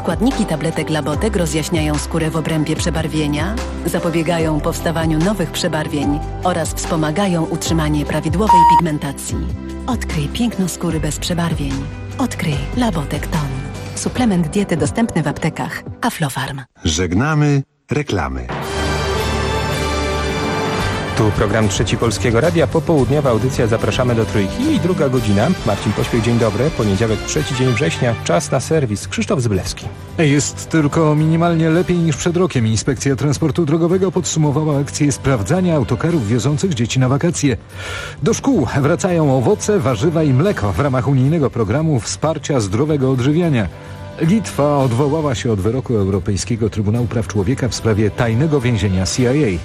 Składniki tabletek Labotek rozjaśniają skórę w obrębie przebarwienia, zapobiegają powstawaniu nowych przebarwień oraz wspomagają utrzymanie prawidłowej pigmentacji. Odkryj piękno skóry bez przebarwień. Odkryj Labotek Ton. Suplement diety dostępny w aptekach. Aflofarm. Żegnamy reklamy. Tu program Trzeci Polskiego Radia, popołudniowa audycja, zapraszamy do Trójki i druga godzina. Marcin Pośpiech, dzień dobry, poniedziałek, 3 dzień września, czas na serwis. Krzysztof Zyblewski. Jest tylko minimalnie lepiej niż przed rokiem. Inspekcja Transportu Drogowego podsumowała akcję sprawdzania autokarów wiozących dzieci na wakacje. Do szkół wracają owoce, warzywa i mleko w ramach unijnego programu wsparcia zdrowego odżywiania. Litwa odwołała się od wyroku Europejskiego Trybunału Praw Człowieka w sprawie tajnego więzienia CIA.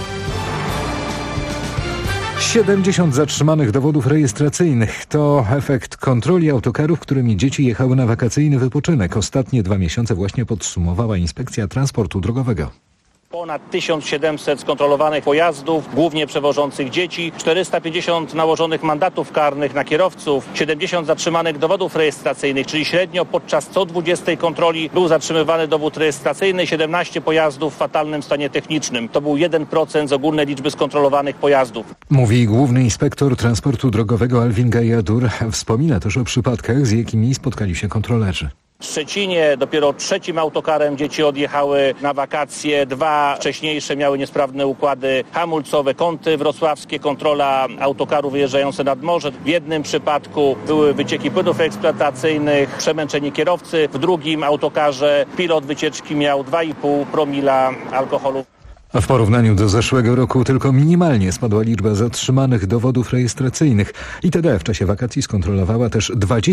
70 zatrzymanych dowodów rejestracyjnych to efekt kontroli autokarów, którymi dzieci jechały na wakacyjny wypoczynek. Ostatnie 2 miesiące właśnie podsumowała Inspekcja Transportu Drogowego. Ponad 1700 skontrolowanych pojazdów, głównie przewożących dzieci, 450 nałożonych mandatów karnych na kierowców, 70 zatrzymanych dowodów rejestracyjnych, czyli średnio podczas co 20 kontroli był zatrzymywany dowód rejestracyjny, 17 pojazdów w fatalnym stanie technicznym. To był 1% z ogólnej liczby skontrolowanych pojazdów. Mówi główny inspektor transportu drogowego Alvin Gajadur. Wspomina też o przypadkach, z jakimi spotkali się kontrolerzy. W Szczecinie dopiero 3. autokarem dzieci odjechały na wakacje. 2 wcześniejsze miały niesprawne układy hamulcowe. Kąty wrocławskie, kontrola autokaru wyjeżdżające nad morze. W jednym przypadku były wycieki płynów eksploatacyjnych, przemęczeni kierowcy. W drugim autokarze pilot wycieczki miał 2,5 promila alkoholu. A w porównaniu do zeszłego roku tylko minimalnie spadła liczba zatrzymanych dowodów rejestracyjnych. ITD w czasie wakacji skontrolowała też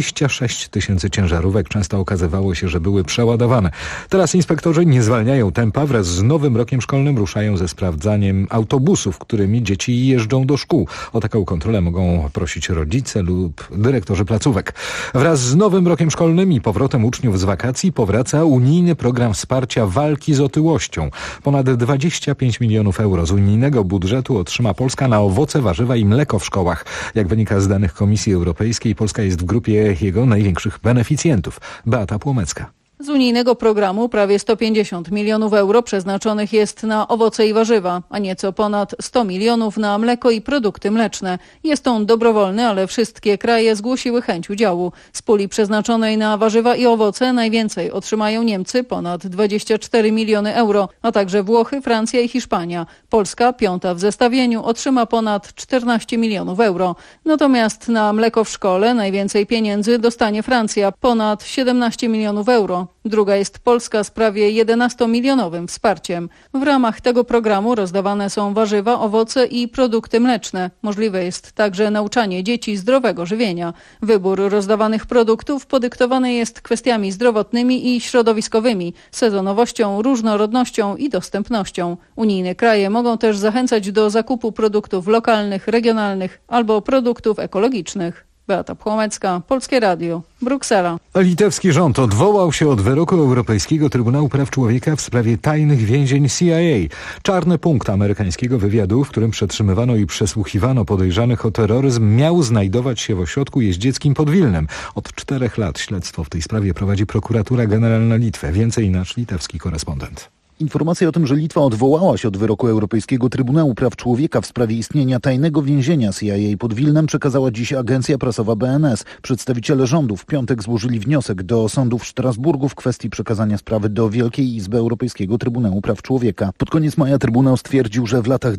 26 000 ciężarówek. Często okazywało się, że były przeładowane. Teraz inspektorzy nie zwalniają tempa. Wraz z nowym rokiem szkolnym ruszają ze sprawdzaniem autobusów, którymi dzieci jeżdżą do szkół. O taką kontrolę mogą prosić rodzice lub dyrektorzy placówek. Wraz z nowym rokiem szkolnym i powrotem uczniów z wakacji powraca unijny program wsparcia walki z otyłością. Ponad 25 milionów euro z unijnego budżetu otrzyma Polska na owoce, warzywa i mleko w szkołach. Jak wynika z danych Komisji Europejskiej, Polska jest w grupie jego największych beneficjentów. Beata Płomecka. Z unijnego programu prawie 150 milionów euro przeznaczonych jest na owoce i warzywa, a nieco ponad 100 milionów na mleko i produkty mleczne. Jest on dobrowolny, ale wszystkie kraje zgłosiły chęć udziału. Z puli przeznaczonej na warzywa i owoce najwięcej otrzymają Niemcy, ponad 24 miliony euro, a także Włochy, Francja i Hiszpania. Polska, 5. w zestawieniu, otrzyma ponad 14 milionów euro. Natomiast na mleko w szkole najwięcej pieniędzy dostanie Francja, ponad 17 milionów euro. Druga jest Polska z prawie 11-milionowym wsparciem. W ramach tego programu rozdawane są warzywa, owoce i produkty mleczne. Możliwe jest także nauczanie dzieci zdrowego żywienia. Wybór rozdawanych produktów podyktowany jest kwestiami zdrowotnymi i środowiskowymi, sezonowością, różnorodnością i dostępnością. Unijne kraje mogą też zachęcać do zakupu produktów lokalnych, regionalnych albo produktów ekologicznych. Beata Płomecka, Polskie Radio, Bruksela. Litewski rząd odwołał się od wyroku Europejskiego Trybunału Praw Człowieka w sprawie tajnych więzień CIA. Czarny punkt amerykańskiego wywiadu, w którym przetrzymywano i przesłuchiwano podejrzanych o terroryzm, miał znajdować się w ośrodku jeździeckim pod Wilnem. Od 4 lat śledztwo w tej sprawie prowadzi prokuratura generalna Litwy. Więcej nasz litewski korespondent. Informacja o tym, że Litwa odwołała się od wyroku Europejskiego Trybunału Praw Człowieka w sprawie istnienia tajnego więzienia CIA pod Wilnem przekazała dziś agencja prasowa BNS. Przedstawiciele rządu w piątek złożyli wniosek do sądu w Strasburgu w kwestii przekazania sprawy do Wielkiej Izby Europejskiego Trybunału Praw Człowieka. Pod koniec maja Trybunał stwierdził, że w latach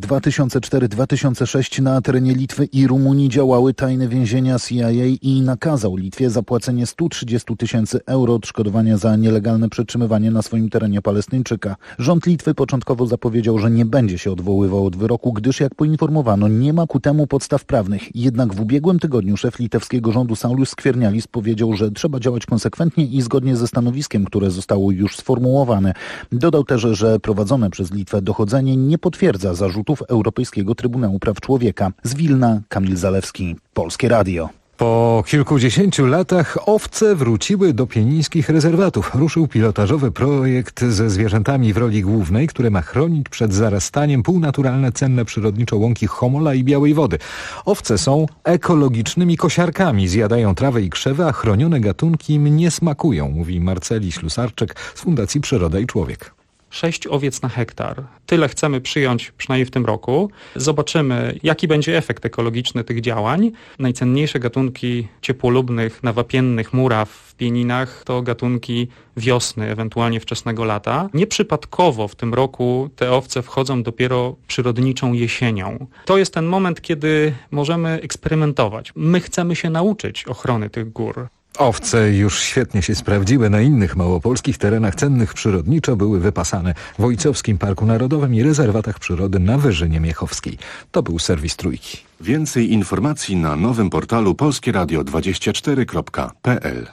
2004-2006 na terenie Litwy i Rumunii działały tajne więzienia CIA i nakazał Litwie zapłacenie 130 000 euro odszkodowania za nielegalne przetrzymywanie na swoim terenie Palestyńczyka. Rząd Litwy początkowo zapowiedział, że nie będzie się odwoływał od wyroku, gdyż jak poinformowano, nie ma ku temu podstaw prawnych. Jednak w ubiegłym tygodniu szef litewskiego rządu Saulius Skvernelis powiedział, że trzeba działać konsekwentnie i zgodnie ze stanowiskiem, które zostało już sformułowane. Dodał też, że prowadzone przez Litwę dochodzenie nie potwierdza zarzutów Europejskiego Trybunału Praw Człowieka. Z Wilna Kamil Zalewski, Polskie Radio. Po kilkudziesięciu latach owce wróciły do pienińskich rezerwatów. Ruszył pilotażowy projekt ze zwierzętami w roli głównej, który ma chronić przed zarastaniem półnaturalne cenne przyrodniczo łąki Homola i Białej Wody. Owce są ekologicznymi kosiarkami, zjadają trawę i krzewy, a chronione gatunki im nie smakują, mówi Marceli Ślusarczyk z Fundacji Przyroda i Człowiek. 6 owiec na hektar. Tyle chcemy przyjąć przynajmniej w tym roku. Zobaczymy, jaki będzie efekt ekologiczny tych działań. Najcenniejsze gatunki ciepłolubnych, nawapiennych muraw w Pieninach to gatunki wiosny, ewentualnie wczesnego lata. Nieprzypadkowo w tym roku te owce wchodzą dopiero przyrodniczą jesienią. To jest ten moment, kiedy możemy eksperymentować. My chcemy się nauczyć ochrony tych gór. Owce już świetnie się sprawdziły na innych małopolskich terenach cennych przyrodniczo, były wypasane w Ojcowskim Parku Narodowym i rezerwatach przyrody na Wyżynie Miechowskiej. To był serwis Trójki. Więcej informacji na nowym portalu polskieradio24.pl.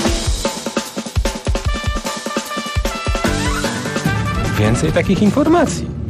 Więcej takich informacji.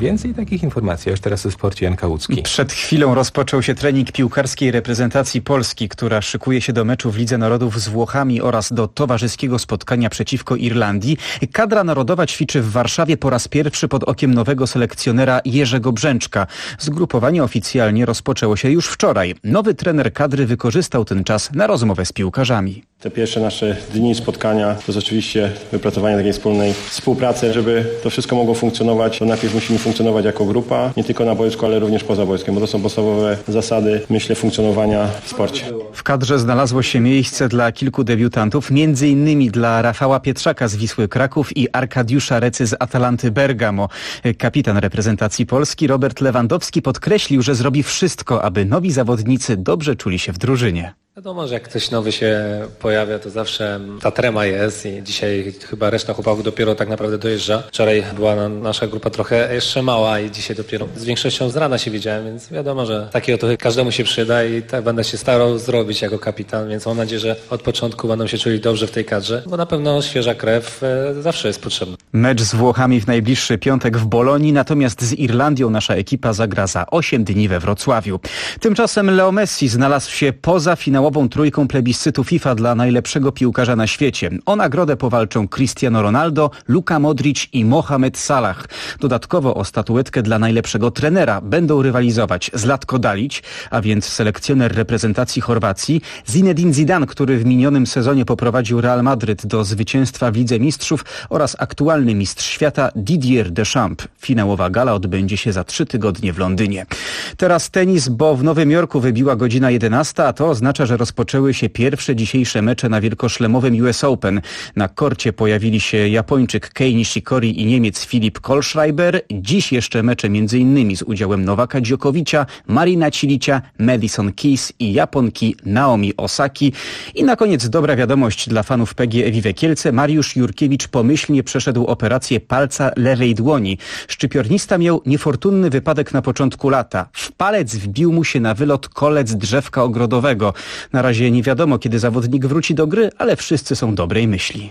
A już teraz o sporcie. Jan Kałucki. Przed chwilą rozpoczął się trening piłkarskiej reprezentacji Polski, która szykuje się do meczu w Lidze Narodów z Włochami oraz do towarzyskiego spotkania przeciwko Irlandii. Kadra narodowa ćwiczy w Warszawie po raz pierwszy pod okiem nowego selekcjonera Jerzego Brzęczka. Zgrupowanie oficjalnie rozpoczęło się już wczoraj. Nowy trener kadry wykorzystał ten czas na rozmowę z piłkarzami. Te pierwsze nasze dni spotkania to jest oczywiście wypracowanie takiej wspólnej współpracy. Żeby to wszystko mogło funkcjonować, to najpierw musimy funkcjonować jako grupa, nie tylko na boisku, ale również poza boiskiem, bo to są podstawowe zasady, myślę, funkcjonowania w sporcie. W kadrze znalazło się miejsce dla kilku debiutantów, m.in. dla Rafała Pietrzaka z Wisły Kraków i Arkadiusza Recy z Atalanty Bergamo. Kapitan reprezentacji Polski Robert Lewandowski podkreślił, że zrobi wszystko, aby nowi zawodnicy dobrze czuli się w drużynie. Wiadomo, że jak ktoś nowy się pojawia, to zawsze ta trema jest i dzisiaj chyba reszta chłopaków dopiero tak naprawdę dojeżdża. Wczoraj była nasza grupa trochę jeszcze mała i dzisiaj dopiero z większością z rana się widziałem, więc wiadomo, że takiego to każdemu się przyda i tak będę się starał zrobić jako kapitan, więc mam nadzieję, że od początku będą się czuli dobrze w tej kadrze, bo na pewno świeża krew zawsze jest potrzebna. Mecz z Włochami w najbliższy piątek w Bolonii, natomiast z Irlandią nasza ekipa zagra za 8 dni we Wrocławiu. Tymczasem Leo Messi znalazł się poza finałową trójką plebiscytu FIFA dla najlepszego piłkarza na świecie. O nagrodę powalczą Cristiano Ronaldo, Luka Modric i Mohamed Salah. Dodatkowo o statuetkę dla najlepszego trenera będą rywalizować Zlatko Dalić, a więc selekcjoner reprezentacji Chorwacji, Zinedine Zidane, który w minionym sezonie poprowadził Real Madryt do zwycięstwa w Lidze Mistrzów oraz aktualny mistrz świata Didier Deschamps. Finałowa gala odbędzie się za 3 tygodnie w Londynie. Teraz tenis, bo w Nowym Jorku wybiła godzina 11, a to oznacza, że rozpoczęły się pierwsze dzisiejsze mecze na wielkoszlemowym US Open. Na korcie pojawili się Japończyk Kei Nishikori i Niemiec Filip Kohlschreiber. Dziś jeszcze mecze m.in. z udziałem Nowaka Djokovicia, Marina Cilicia, Madison Keys i Japonki Naomi Osaki. I na koniec dobra wiadomość dla fanów PGE Vive Kielce. Mariusz Jurkiewicz pomyślnie przeszedł operację palca lewej dłoni. Szczypiornista miał niefortunny wypadek na początku lata. W palec wbił mu się na wylot kolec drzewka ogrodowego. Na razie nie wiadomo, kiedy zawodnik wróci do gry, ale wszyscy są dobrej myśli.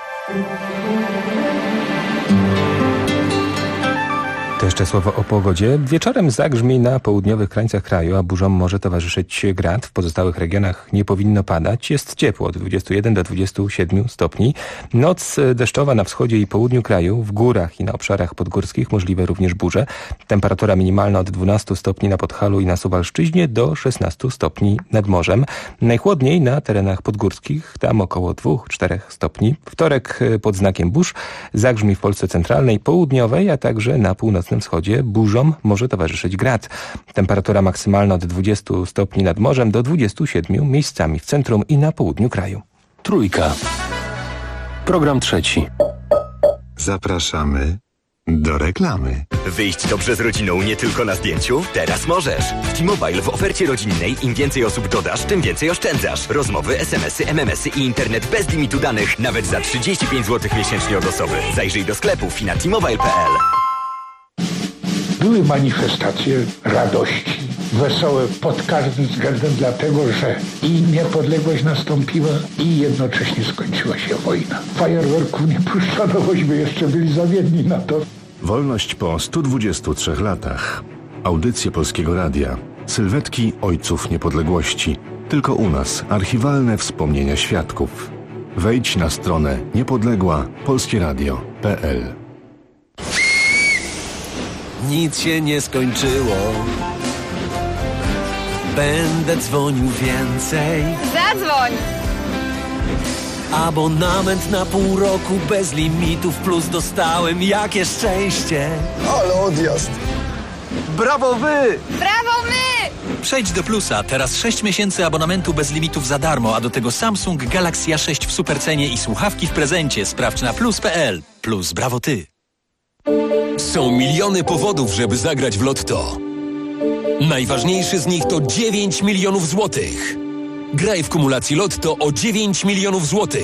To jeszcze słowo o pogodzie. Wieczorem zagrzmi na południowych krańcach kraju, a burzom może towarzyszyć grad. W pozostałych regionach nie powinno padać. Jest ciepło od 21 do 27 stopni. Noc deszczowa na wschodzie i południu kraju. W górach i na obszarach podgórskich możliwe również burze. Temperatura minimalna od 12 stopni na Podhalu i na Suwalszczyźnie do 16 stopni nad morzem. Najchłodniej na terenach podgórskich, tam około 2-4 stopni. Wtorek pod znakiem burz zagrzmi w Polsce centralnej, południowej, a także na północnym wschodzie burzom może towarzyszyć grad. Temperatura maksymalna od 20 stopni nad morzem do 27 miejscami w centrum i na południu kraju. Trójka. Program trzeci. Zapraszamy do reklamy. Wyjść dobrze z rodziną nie tylko na zdjęciu? Teraz możesz. W T-Mobile w ofercie rodzinnej im więcej osób dodasz, tym więcej oszczędzasz. Rozmowy, SMS-y, MMS-y i internet bez limitu danych nawet za 35 zł miesięcznie od osoby. Zajrzyj do sklepów i na T-Mobile.pl. Były manifestacje radości, wesołe pod każdym względem, dlatego że i niepodległość nastąpiła i jednocześnie skończyła się wojna. Fajerwerków nie puszczano, bośmy jeszcze byli zawiedni na to. Wolność po 123 latach. Audycje Polskiego Radia. Sylwetki ojców niepodległości. Tylko u nas archiwalne wspomnienia świadków. Wejdź na stronę niepodległa.polskieradio.pl. Nic się nie skończyło. Będę dzwonił więcej. Zadzwoń! Abonament na pół roku bez limitów plus dostałem. Jakie szczęście! Ale odjazd! Brawo wy! Brawo my! Przejdź do Plusa. Teraz 6 miesięcy abonamentu bez limitów za darmo, a do tego Samsung Galaxy A6 w supercenie i słuchawki w prezencie. Sprawdź na plus.pl. Plus, brawo ty! Są miliony powodów, żeby zagrać w Lotto. Najważniejszy z nich to 9 milionów złotych. Graj w kumulacji Lotto o 9 milionów złotych.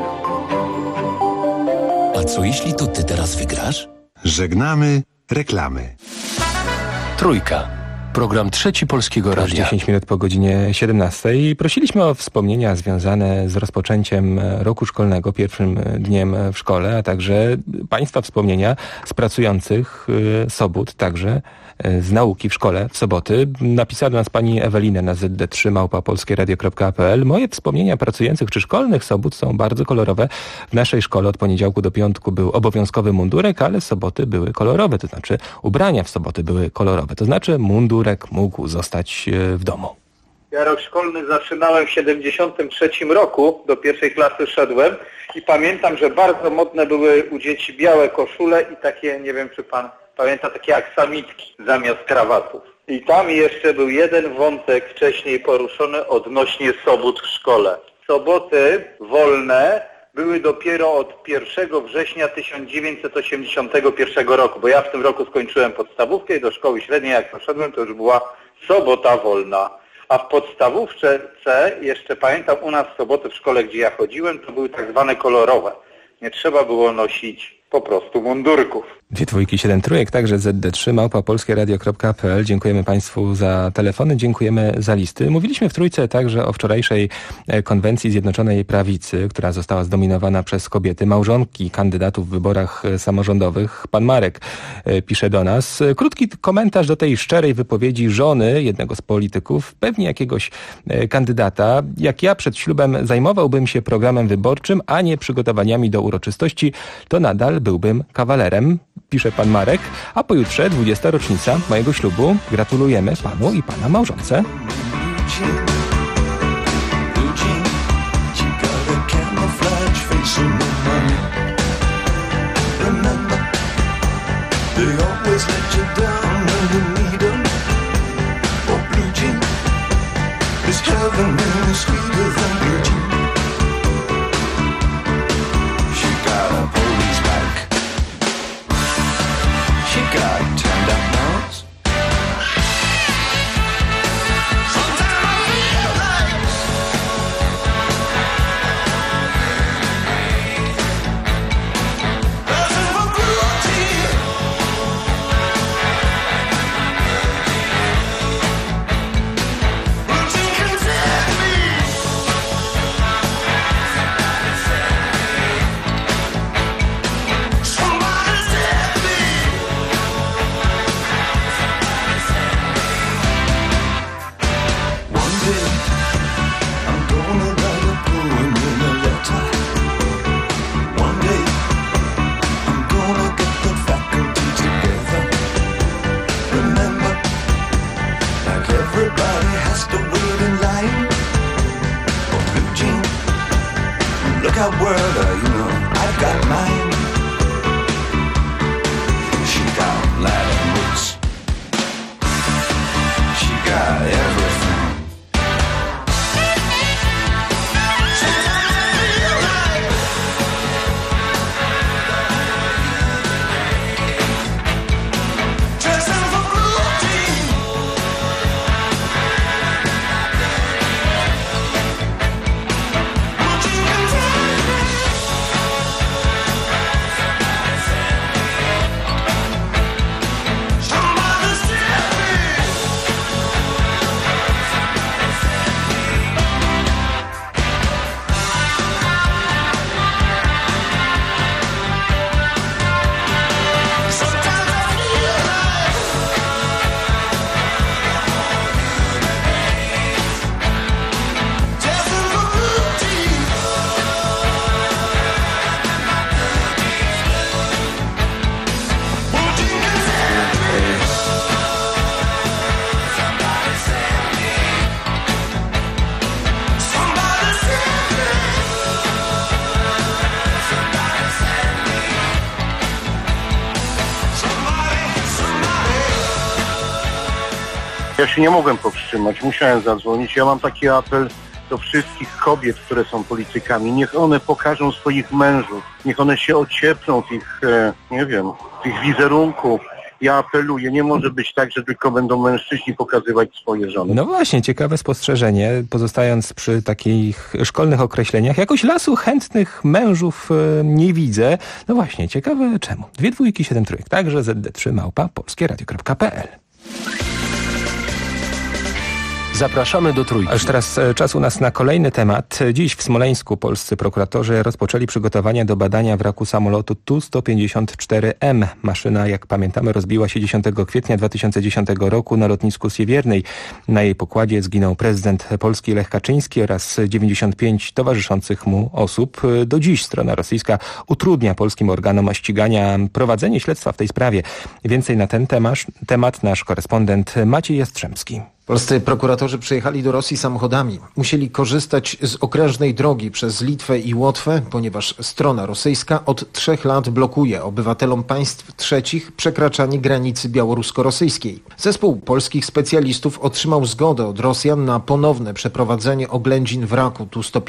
A co jeśli to ty teraz wygrasz? Żegnamy reklamy. Trójka. Program trzeci Polskiego Radia. 10 minut po godzinie 17. Prosiliśmy o wspomnienia związane z rozpoczęciem roku szkolnego, pierwszym dniem w szkole, a także Państwa wspomnienia z pracujących sobót, także z nauki w szkole w soboty. Napisała do nas pani Ewelina na zd3@polskieradio.pl. Moje wspomnienia pracujących czy szkolnych sobót są bardzo kolorowe. W naszej szkole od poniedziałku do piątku był obowiązkowy mundurek, ale soboty były kolorowe, to znaczy ubrania w soboty były kolorowe, to znaczy mundurek mógł zostać w domu. Ja rok szkolny zaczynałem w 73 roku, do pierwszej klasy szedłem i pamiętam, że bardzo modne były u dzieci białe koszule i takie, nie wiem czy pan pamięta, takie aksamitki zamiast krawatów. I tam jeszcze był jeden wątek wcześniej poruszony odnośnie sobót w szkole. Soboty wolne były dopiero od 1 września 1981 roku, bo ja w tym roku skończyłem podstawówkę i do szkoły średniej jak poszedłem, to już była sobota wolna. A w podstawówce jeszcze pamiętam u nas soboty w szkole, gdzie ja chodziłem, to były tak zwane kolorowe. Nie trzeba było nosić po prostu mundurków. 2 dwójki, 7 trójek, także zd3@polskieradio.pl. Dziękujemy Państwu za telefony, dziękujemy za listy. Mówiliśmy w Trójce także o wczorajszej konwencji Zjednoczonej Prawicy, która została zdominowana przez kobiety, małżonki kandydatów w wyborach samorządowych. Pan Marek pisze do nas. Krótki komentarz do tej szczerej wypowiedzi żony jednego z polityków, pewnie jakiegoś kandydata. Jak ja przed ślubem zajmowałbym się programem wyborczym, a nie przygotowaniami do uroczystości, to nadal byłbym kawalerem, pisze pan Marek, a pojutrze 20. rocznica mojego ślubu. Gratulujemy panu i pana małżonce. Ja się nie mogłem powstrzymać, musiałem zadzwonić. Ja mam taki apel do wszystkich kobiet, które są politykami. Niech one pokażą swoich mężów, niech one się ocieplą w ich, w ich wizerunku. Ja apeluję, nie może być tak, że tylko będą mężczyźni pokazywać swoje żony. No właśnie, ciekawe spostrzeżenie, pozostając przy takich szkolnych określeniach. Jakoś lasu chętnych mężów nie widzę. No właśnie, ciekawe czemu. 2 2 7 3, także zd3@polskieradio.pl. Zapraszamy do Trójki. A już teraz czas u nas na kolejny temat. Dziś w Smoleńsku polscy prokuratorzy rozpoczęli przygotowania do badania wraku samolotu Tu-154M. Maszyna, jak pamiętamy, rozbiła się 10 kwietnia 2010 roku na lotnisku Siewiernej. Na jej pokładzie zginął prezydent Polski Lech Kaczyński oraz 95 towarzyszących mu osób. Do dziś strona rosyjska utrudnia polskim organom ścigania prowadzenie śledztwa w tej sprawie. Więcej na ten temat nasz korespondent Maciej Jastrzębski. Polscy prokuratorzy przyjechali do Rosji samochodami. Musieli korzystać z okrężnej drogi przez Litwę i Łotwę, ponieważ strona rosyjska od 3 lat blokuje obywatelom państw trzecich przekraczanie granicy białorusko-rosyjskiej. Zespół polskich specjalistów otrzymał zgodę od Rosjan na ponowne przeprowadzenie oględzin wraku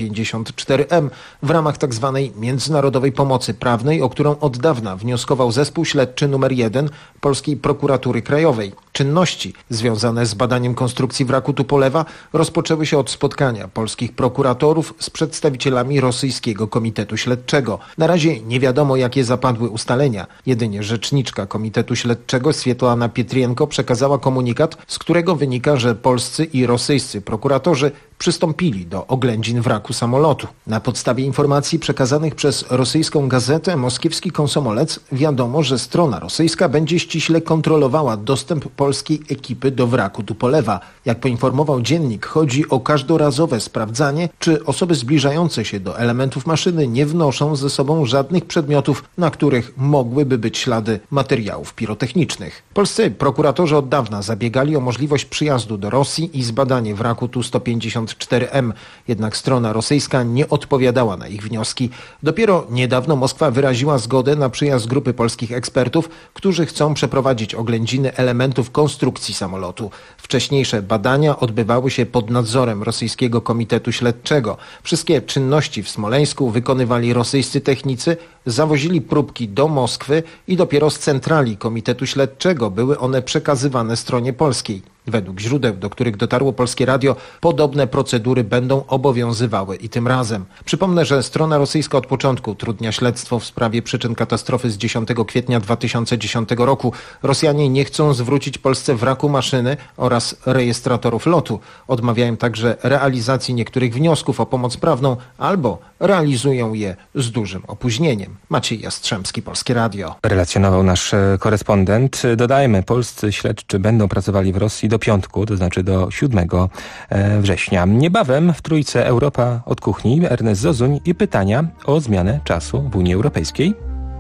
Tu-154M w ramach tzw. międzynarodowej pomocy prawnej, o którą od dawna wnioskował zespół śledczy nr 1 Polskiej Prokuratury Krajowej. Czynności związane z badaniem konstrukcji wraku Tupolewa rozpoczęły się od spotkania polskich prokuratorów z przedstawicielami rosyjskiego Komitetu Śledczego. Na razie nie wiadomo, jakie zapadły ustalenia. Jedynie rzeczniczka Komitetu Śledczego Swietłana Pietrienko przekazała komunikat, z którego wynika, że polscy i rosyjscy prokuratorzy przystąpili do oględzin wraku samolotu. Na podstawie informacji przekazanych przez rosyjską gazetę Moskiewski Komsomolec wiadomo, że strona rosyjska będzie ściśle kontrolowała dostęp polskiej ekipy do wraku Tupolewa. Jak poinformował dziennik, chodzi o każdorazowe sprawdzanie, czy osoby zbliżające się do elementów maszyny nie wnoszą ze sobą żadnych przedmiotów, na których mogłyby być ślady materiałów pirotechnicznych. Polscy prokuratorzy od dawna zabiegali o możliwość przyjazdu do Rosji i zbadanie wraku Tu-154M, jednak strona rosyjska nie odpowiadała na ich wnioski. Dopiero niedawno Moskwa wyraziła zgodę na przyjazd grupy polskich ekspertów, którzy chcą przeprowadzić oględziny elementów konstrukcji samolotu. Wcześniejsze badania odbywały się pod nadzorem rosyjskiego Komitetu Śledczego. Wszystkie czynności w Smoleńsku wykonywali rosyjscy technicy, zawozili próbki do Moskwy i dopiero z centrali Komitetu Śledczego były one przekazywane stronie polskiej. Według źródeł, do których dotarło Polskie Radio, podobne procedury będą obowiązywały i tym razem. Przypomnę, że strona rosyjska od początku utrudnia śledztwo w sprawie przyczyn katastrofy z 10 kwietnia 2010 roku. Rosjanie nie chcą zwrócić Polsce wraku maszyny oraz rejestratorów lotu. Odmawiają także realizacji niektórych wniosków o pomoc prawną albo realizują je z dużym opóźnieniem. Maciej Jastrzębski, Polskie Radio. Relacjonował nasz korespondent. Dodajmy, polscy śledczy będą pracowali w Rosji do piątku, to znaczy do 7 września. Niebawem w Trójce Europa od kuchni Ernest Zozuń i pytania o zmianę czasu w Unii Europejskiej.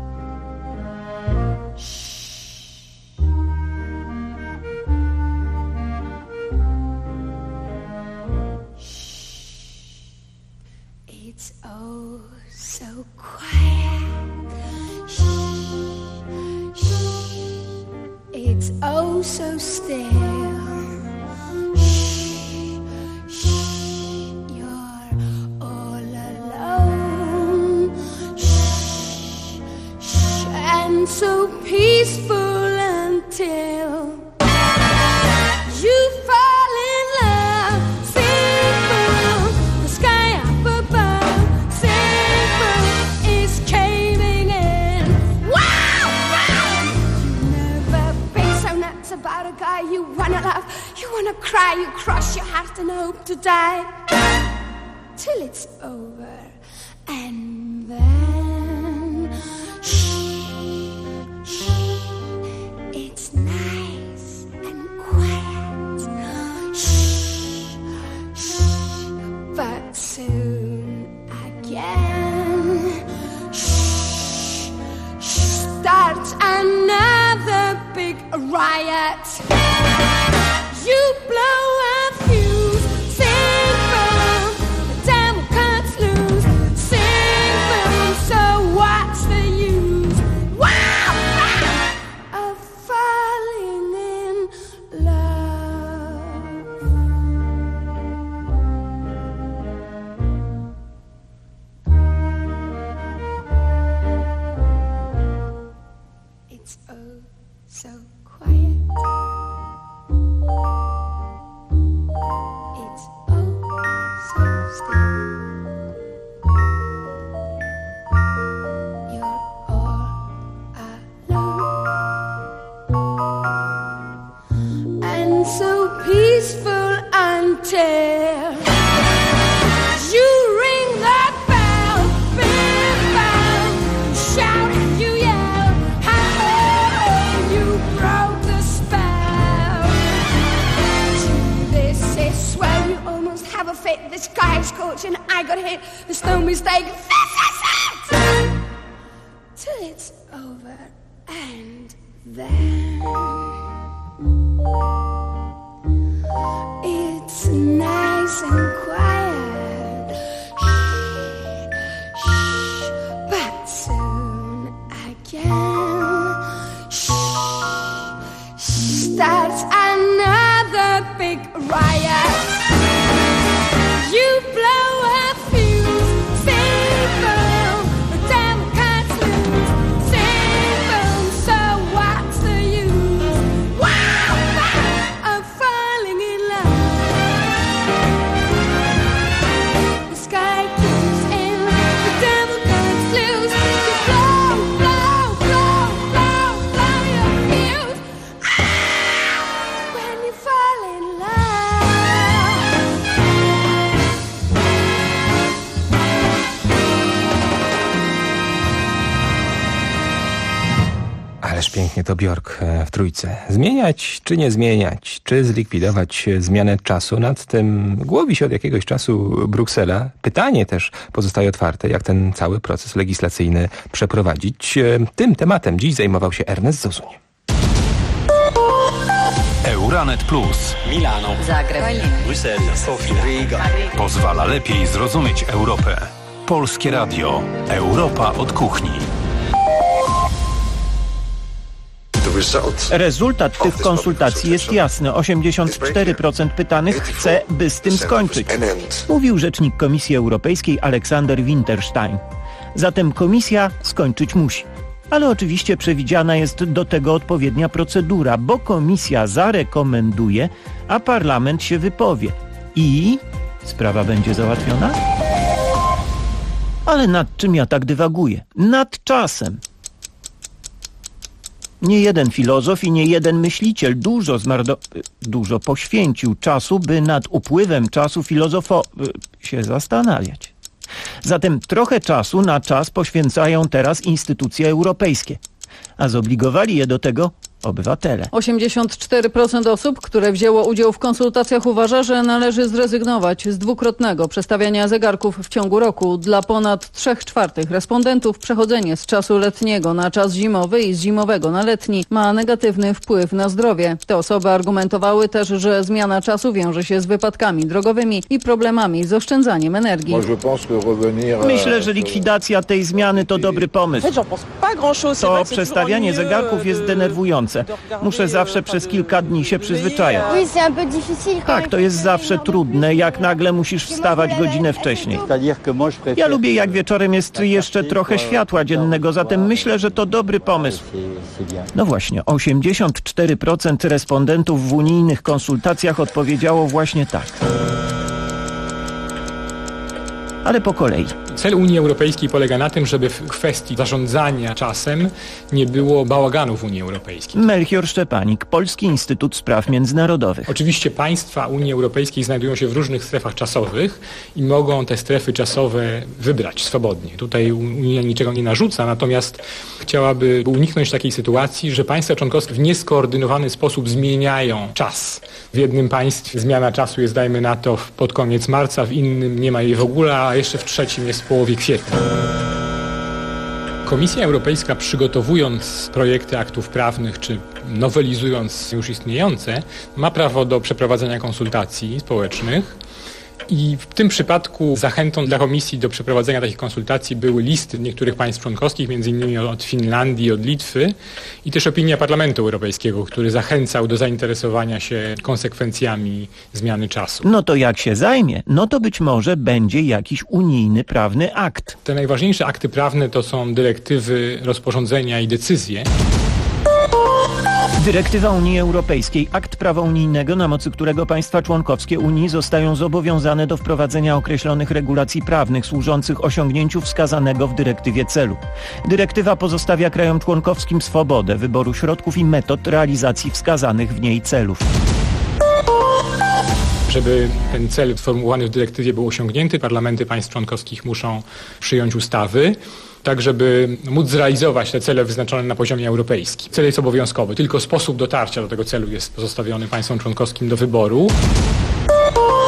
It's oh so still. Shh, shh, you're all alone. Shh, shh, and so peaceful until you fall in love. Simple, the sky up above. Simple is caving in. Wow, wow. You never been so nuts about a guy you wanna love. You wanna cry, you cross your heart and hope to die till it's over, and then shh, shh, it's nice and quiet. Shh, shh, but soon again, shh, shh, starts another big riot. You blow a fuse, sing boom, the devil cuts loose, sing boom, so what's the use? Wow, wow, of falling in love. ouch, and I got hit. There's no mistake. Till it's over, and then it's nice and quiet. Shh, shh, but soon again, shh, starts another big riot. You blow a fuse, sing boom, the devil cuts loose, sing boom, so what's the use? Wow, wow, I'm falling in love. The sky keeps in, the devil cuts loose, you blow, blow, blow, blow, blow your fuse. Ah, when you fall in love. Ależ pięknie to Björk w Trójce. Zmieniać czy nie zmieniać? Czy zlikwidować zmianę czasu? Nad tym głowi się od jakiegoś czasu Bruksela. Pytanie też pozostaje otwarte, jak ten cały proces legislacyjny przeprowadzić. Tym tematem dziś zajmował się Ernest Zozuń. Euranet Plus. Milano, Zagreb, Bruksela, Sofia, Riga. Pozwala lepiej zrozumieć Europę. Polskie Radio. Europa od kuchni. Rezultat tych konsultacji jest jasny. 84% pytanych chce, by z tym skończyć, mówił rzecznik Komisji Europejskiej Aleksander Winterstein. Zatem Komisja skończyć musi. Ale oczywiście przewidziana jest do tego odpowiednia procedura, bo Komisja zarekomenduje, a Parlament się wypowie. I sprawa będzie załatwiona? Ale nad czym ja tak dywaguję? Nad czasem. Nie jeden filozof i nie jeden myśliciel dużo poświęcił czasu, by nad upływem czasu się zastanawiać. Zatem trochę czasu na czas poświęcają teraz instytucje europejskie, a zobligowali je do tego obywatele. 84% osób, które wzięło udział w konsultacjach, uważa, że należy zrezygnować z dwukrotnego przestawiania zegarków w ciągu roku. Dla ponad 3/4 respondentów przechodzenie z czasu letniego na czas zimowy i z zimowego na letni ma negatywny wpływ na zdrowie. Te osoby argumentowały też, że zmiana czasu wiąże się z wypadkami drogowymi i problemami z oszczędzaniem energii. Myślę, że likwidacja tej zmiany to dobry pomysł. To przestawianie zegarków jest denerwujące. Muszę zawsze przez kilka dni się przyzwyczajać. Tak, to jest zawsze trudne, jak nagle musisz wstawać godzinę wcześniej. Ja lubię, jak wieczorem jest jeszcze trochę światła dziennego, zatem myślę, że to dobry pomysł. No właśnie, 84% respondentów w unijnych konsultacjach odpowiedziało właśnie tak. Ale po kolei. Cel Unii Europejskiej polega na tym, żeby w kwestii zarządzania czasem nie było bałaganu w Unii Europejskiej. Melchior Szczepanik, Polski Instytut Spraw Międzynarodowych. Oczywiście państwa Unii Europejskiej znajdują się w różnych strefach czasowych i mogą te strefy czasowe wybrać swobodnie. Tutaj Unia niczego nie narzuca, natomiast chciałaby uniknąć takiej sytuacji, że państwa członkowskie w nieskoordynowany sposób zmieniają czas. W jednym państwie zmiana czasu jest, dajmy na to, pod koniec marca, w innym nie ma jej w ogóle, a jeszcze w trzecim jest w połowie kwietnia. Komisja Europejska, przygotowując projekty aktów prawnych czy nowelizując już istniejące, ma prawo do przeprowadzenia konsultacji społecznych. I w tym przypadku zachętą dla Komisji do przeprowadzenia takich konsultacji były listy niektórych państw członkowskich, m.in. od Finlandii, od Litwy i też opinia Parlamentu Europejskiego, który zachęcał do zainteresowania się konsekwencjami zmiany czasu. No to jak się zajmie, no to być może będzie jakiś unijny prawny akt. Te najważniejsze akty prawne to są dyrektywy, rozporządzenia i decyzje. Dyrektywa Unii Europejskiej, akt prawa unijnego, na mocy którego państwa członkowskie Unii zostają zobowiązane do wprowadzenia określonych regulacji prawnych służących osiągnięciu wskazanego w dyrektywie celu. Dyrektywa pozostawia krajom członkowskim swobodę wyboru środków i metod realizacji wskazanych w niej celów. Żeby ten cel sformułowany w dyrektywie był osiągnięty, parlamenty państw członkowskich muszą przyjąć ustawy, tak żeby móc zrealizować te cele wyznaczone na poziomie europejskim. Cel jest obowiązkowy, tylko sposób dotarcia do tego celu jest pozostawiony państwom członkowskim do wyboru.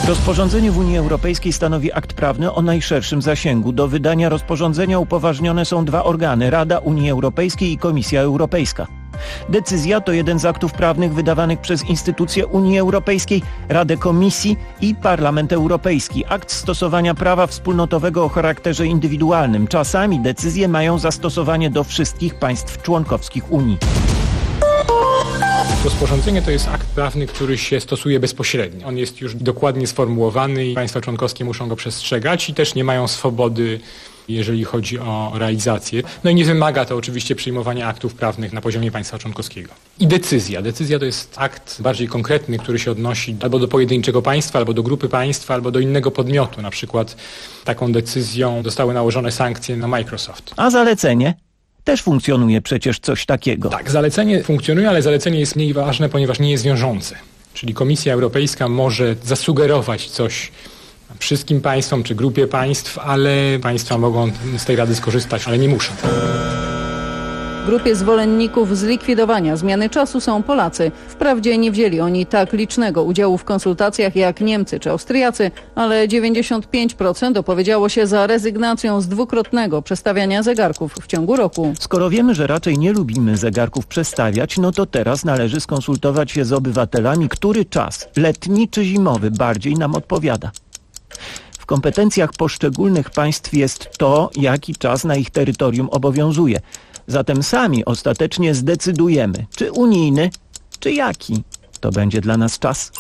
Rozporządzenie w Unii Europejskiej stanowi akt prawny o najszerszym zasięgu. Do wydania rozporządzenia upoważnione są dwa organy: Rada Unii Europejskiej i Komisja Europejska. Decyzja to jeden z aktów prawnych wydawanych przez instytucje Unii Europejskiej, Radę Komisji i Parlament Europejski. Akt stosowania prawa wspólnotowego o charakterze indywidualnym. Czasami decyzje mają zastosowanie do wszystkich państw członkowskich Unii. Rozporządzenie to jest akt prawny, który się stosuje bezpośrednio. On jest już dokładnie sformułowany i państwa członkowskie muszą go przestrzegać i też nie mają swobody, jeżeli chodzi o realizację. No i nie wymaga to oczywiście przyjmowania aktów prawnych na poziomie państwa członkowskiego. I decyzja. Decyzja to jest akt bardziej konkretny, który się odnosi albo do pojedynczego państwa, albo do grupy państwa, albo do innego podmiotu. Na przykład taką decyzją zostały nałożone sankcje na Microsoft. A zalecenie? Też funkcjonuje przecież coś takiego. Tak, zalecenie funkcjonuje, ale zalecenie jest mniej ważne, ponieważ nie jest wiążące. Czyli Komisja Europejska może zasugerować coś wszystkim państwom czy grupie państw, ale państwa mogą z tej rady skorzystać, ale nie muszą. W grupie zwolenników zlikwidowania zmiany czasu są Polacy. Wprawdzie nie wzięli oni tak licznego udziału w konsultacjach jak Niemcy czy Austriacy, ale 95% opowiedziało się za rezygnacją z dwukrotnego przestawiania zegarków w ciągu roku. Skoro wiemy, że raczej nie lubimy zegarków przestawiać, no to teraz należy skonsultować się z obywatelami, który czas, letni czy zimowy, bardziej nam odpowiada. W kompetencjach poszczególnych państw jest to, jaki czas na ich terytorium obowiązuje. Zatem sami ostatecznie zdecydujemy, czy unijny, czy jaki to będzie dla nas czas.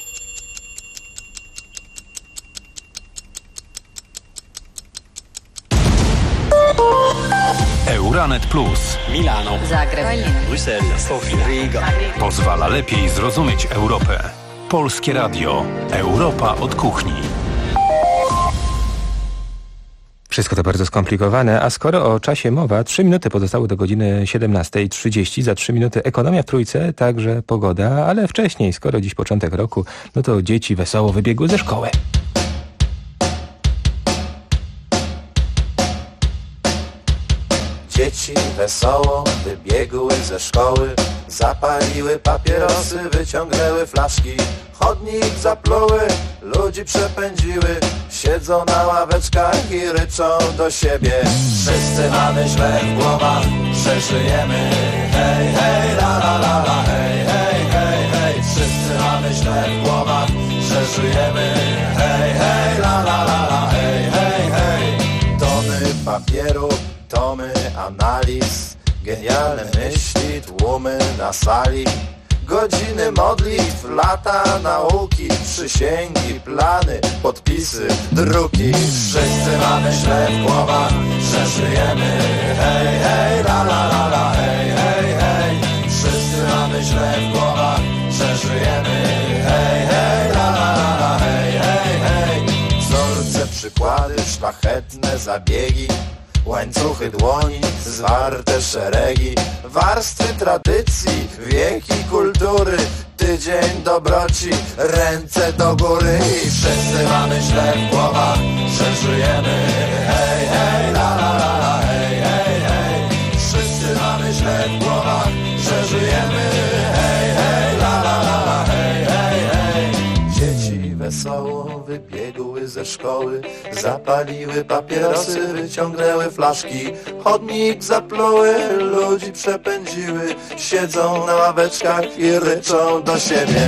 Euranet Plus. Milano, Zagreb, Bruksela, Sofia, Riga. Pozwala lepiej zrozumieć Europę. Polskie Radio. Europa od kuchni. Wszystko to bardzo skomplikowane, a skoro o czasie mowa, 3 minuty pozostały do godziny 17:30. Za 3 minuty ekonomia w Trójce, także pogoda, ale wcześniej, skoro dziś początek roku, no to dzieci wesoło wybiegły ze szkoły. Dzieci wesoło wybiegły ze szkoły, zapaliły papierosy, wyciągnęły flaszki, chodnik zapluły, ludzi przepędziły, siedzą na ławeczkach i ryczą do siebie. Wszyscy mamy źle w głowach, przeżyjemy, hej, hej, la la la la, hej, hej, hej, hej. Wszyscy mamy źle w głowach, przeżyjemy, hej, hej, la la la la, hej, hej, hej. Tony papieru, tomy analiz, genialne myśli, tłumy na sali, godziny modlitw, lata nauki, przysięgi, plany, podpisy, druki. Wszyscy mamy źle w głowach, przeżyjemy, hej, hej, la la la la, hej, hej, hej. Wszyscy mamy źle w głowach, przeżyjemy, hej, hej, la la la la, hej, hej, hej. Wzorce, przykłady, szlachetne zabiegi, łańcuchy dłoni, zwarte szeregi, warstwy tradycji, wieki kultury, tydzień dobroci, ręce do góry. I wszyscy mamy źle w głowach, przeżyjemy, hej, hej, la la la la, hej, hej, hej. Wszyscy mamy źle w głowach, przeżyjemy, hej, hej, la la la la, hej, hej, hej. Dzieci wesoło wybiegły ze szkoły, zapaliły papierosy, wyciągnęły flaszki, chodnik zapluły, ludzi przepędziły, siedzą na ławeczkach i ryczą do siebie.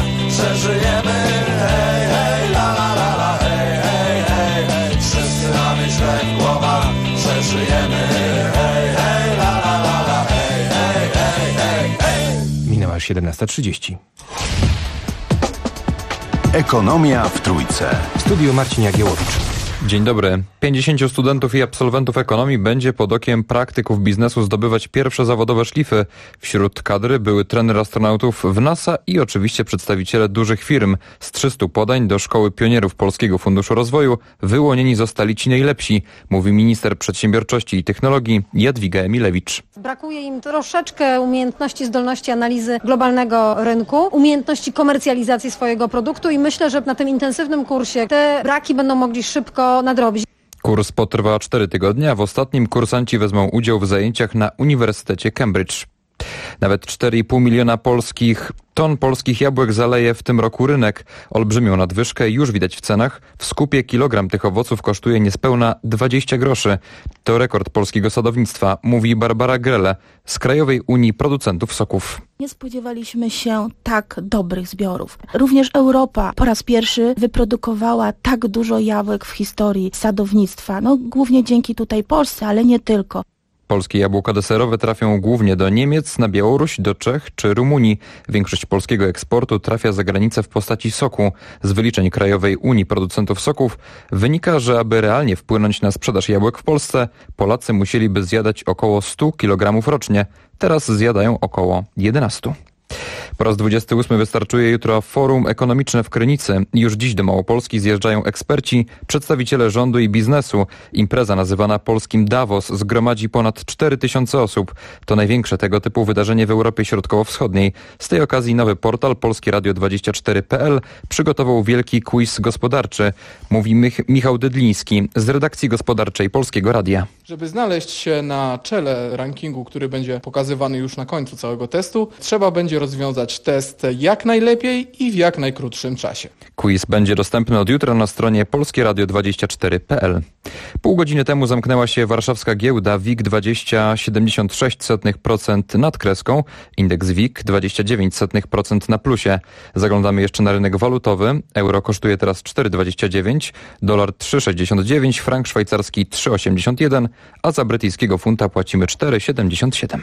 Przeżyjemy, hej, hej, la la la la, hej, hej, hej. Wszyscy mamy aż 17:30. Ekonomia w Trójce. W studiu Marcin Jagiełowicz. Dzień dobry. 50 studentów i absolwentów ekonomii będzie pod okiem praktyków biznesu zdobywać pierwsze zawodowe szlify. Wśród kadry były trener astronautów w NASA i oczywiście przedstawiciele dużych firm. Z 300 podań do Szkoły Pionierów Polskiego Funduszu Rozwoju wyłonieni zostali ci najlepsi, mówi minister przedsiębiorczości i technologii Jadwiga Emilewicz. Brakuje im troszeczkę umiejętności, zdolności analizy globalnego rynku, umiejętności komercjalizacji swojego produktu i myślę, że na tym intensywnym kursie te braki będą mogli szybko nadrobić. Kurs potrwa 4 tygodnie, a w ostatnim kursanci wezmą udział w zajęciach na Uniwersytecie Cambridge. Nawet 4,5 miliona ton polskich jabłek zaleje w tym roku rynek. Olbrzymią nadwyżkę już widać w cenach. W skupie kilogram tych owoców kosztuje niespełna 20 groszy. To rekord polskiego sadownictwa, mówi Barbara Grele z Krajowej Unii Producentów Soków. Nie spodziewaliśmy się tak dobrych zbiorów. Również Europa po raz pierwszy wyprodukowała tak dużo jabłek w historii sadownictwa. Głównie dzięki tutaj Polsce, ale nie tylko. Polskie jabłka deserowe trafią głównie do Niemiec, na Białoruś, do Czech czy Rumunii. Większość polskiego eksportu trafia za granicę w postaci soku. Z wyliczeń Krajowej Unii Producentów Soków wynika, że aby realnie wpłynąć na sprzedaż jabłek w Polsce, Polacy musieliby zjadać około 100 kg rocznie. Teraz zjadają około 11. Po raz 28 wystartuje jutro Forum Ekonomiczne w Krynicy. Już dziś do Małopolski zjeżdżają eksperci, przedstawiciele rządu i biznesu. Impreza nazywana polskim Davos zgromadzi ponad 4000 osób. To największe tego typu wydarzenie w Europie Środkowo-Wschodniej. Z tej okazji nowy portal polskieradio24.pl przygotował wielki quiz gospodarczy. Mówi Michał Dydliński z redakcji gospodarczej Polskiego Radia. Żeby znaleźć się na czele rankingu, który będzie pokazywany już na końcu całego testu, trzeba będzie rozwiązać test jak najlepiej i w jak najkrótszym czasie. Quiz będzie dostępny od jutra na stronie polskieradio24.pl. Pół godziny temu zamknęła się warszawska giełda WIG 20,76% nad kreską, indeks WIG 29% na plusie. Zaglądamy jeszcze na rynek walutowy. Euro kosztuje teraz 4,29, dolar 3,69, frank szwajcarski 3,81, a za brytyjskiego funta płacimy 4,77.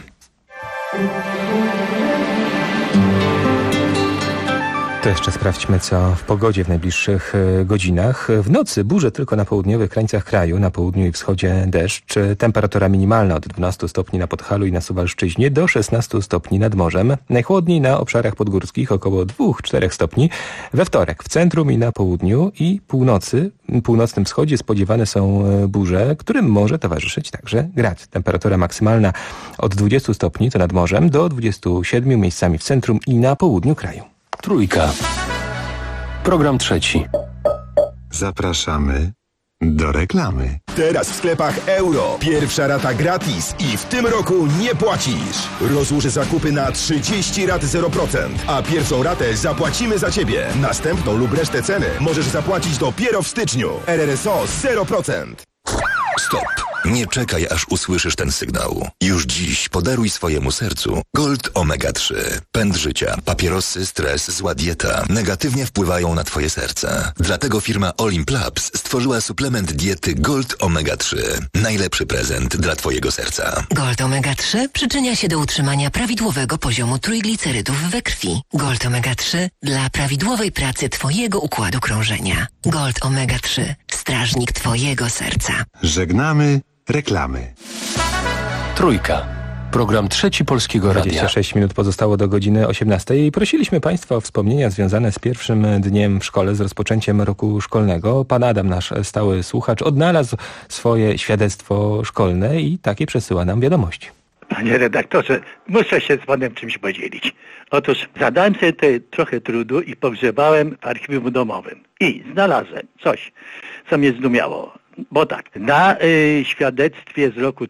To jeszcze sprawdźmy, co w pogodzie w najbliższych godzinach. W nocy burze tylko na południowych krańcach kraju, na południu i wschodzie deszcz. Temperatura minimalna od 12 stopni na Podhalu i na Suwalszczyźnie do 16 stopni nad morzem. Najchłodniej na obszarach podgórskich około 2-4 stopni. We wtorek w centrum i na południu i północnym wschodzie spodziewane są burze, którym może towarzyszyć także grad. Temperatura maksymalna od 20 stopni to nad morzem do 27 miejscami w centrum i na południu kraju. Trójka. Program trzeci. Zapraszamy do reklamy. Teraz w sklepach Euro. Pierwsza rata gratis i w tym roku nie płacisz. Rozłóż zakupy na 30 rat 0%, a pierwszą ratę zapłacimy za Ciebie. Następną lub resztę ceny możesz zapłacić dopiero w styczniu. RRSO 0%. Stop! Nie czekaj, aż usłyszysz ten sygnał. Już dziś podaruj swojemu sercu Gold Omega 3. Pęd życia, papierosy, stres, zła dieta negatywnie wpływają na Twoje serce. Dlatego firma Olimp Labs stworzyła suplement diety Gold Omega 3. Najlepszy prezent dla Twojego serca. Gold Omega 3 przyczynia się do utrzymania prawidłowego poziomu trójglicerydów we krwi. Gold Omega 3 dla prawidłowej pracy Twojego układu krążenia. Gold Omega 3. Strażnik Twojego serca. Żegnamy reklamy. Trójka. Program trzeci Polskiego Radia. 26 minut pozostało do godziny 18 i prosiliśmy Państwa o wspomnienia związane z pierwszym dniem w szkole, z rozpoczęciem roku szkolnego. Pan Adam, nasz stały słuchacz, odnalazł swoje świadectwo szkolne i takie przesyła nam wiadomości. Panie redaktorze, muszę się z panem czymś podzielić. Otóż zadałem sobie trochę trudu i pogrzebałem w archiwum domowym. I znalazłem coś, co mnie zdumiało. Bo tak, na świadectwie z roku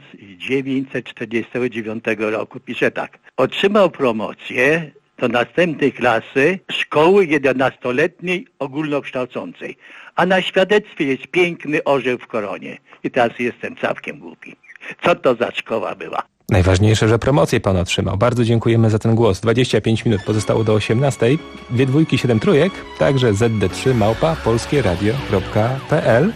1949 roku pisze tak. Otrzymał promocję do następnej klasy szkoły 11-letniej ogólnokształcącej. A na świadectwie jest piękny orzeł w koronie. I teraz jestem całkiem głupi. Co to za szkoła była? Najważniejsze, że promocję pan otrzymał. Bardzo dziękujemy za ten głos. 25 minut pozostało do 18. 2 dwójki, 7 trójek. Także zd3@polskieradio.pl.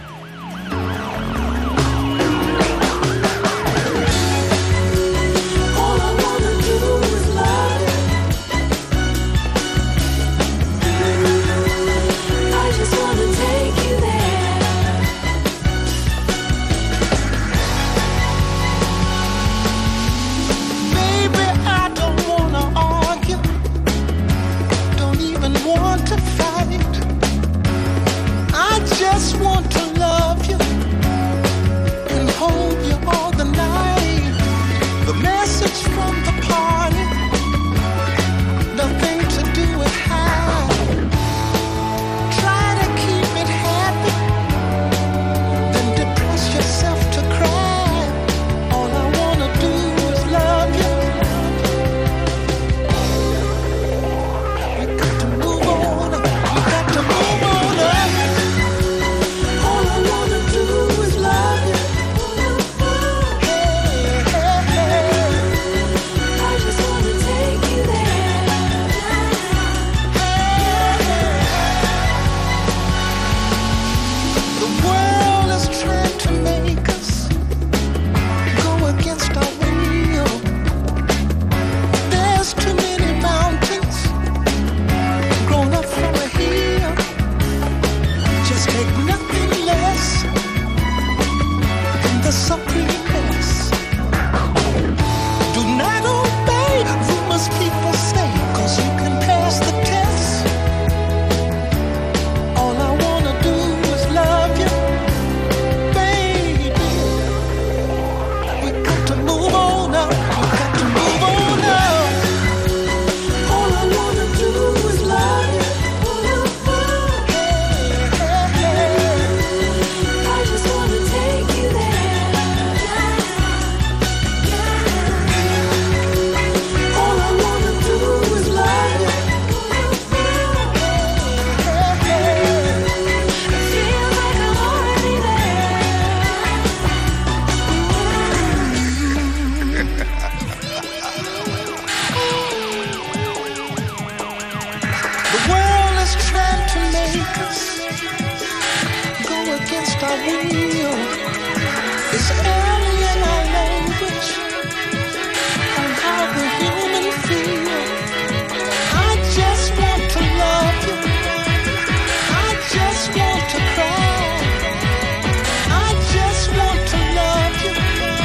least I will. It's early in our language on how the human feel. I just want to love you. I just want to cry. I just want to love you.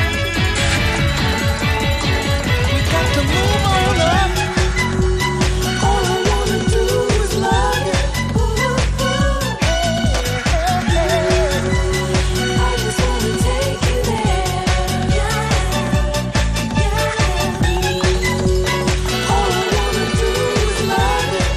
We got to move on up. All I wanna do is love you. I just wanna take you there. All I wanna do is love you.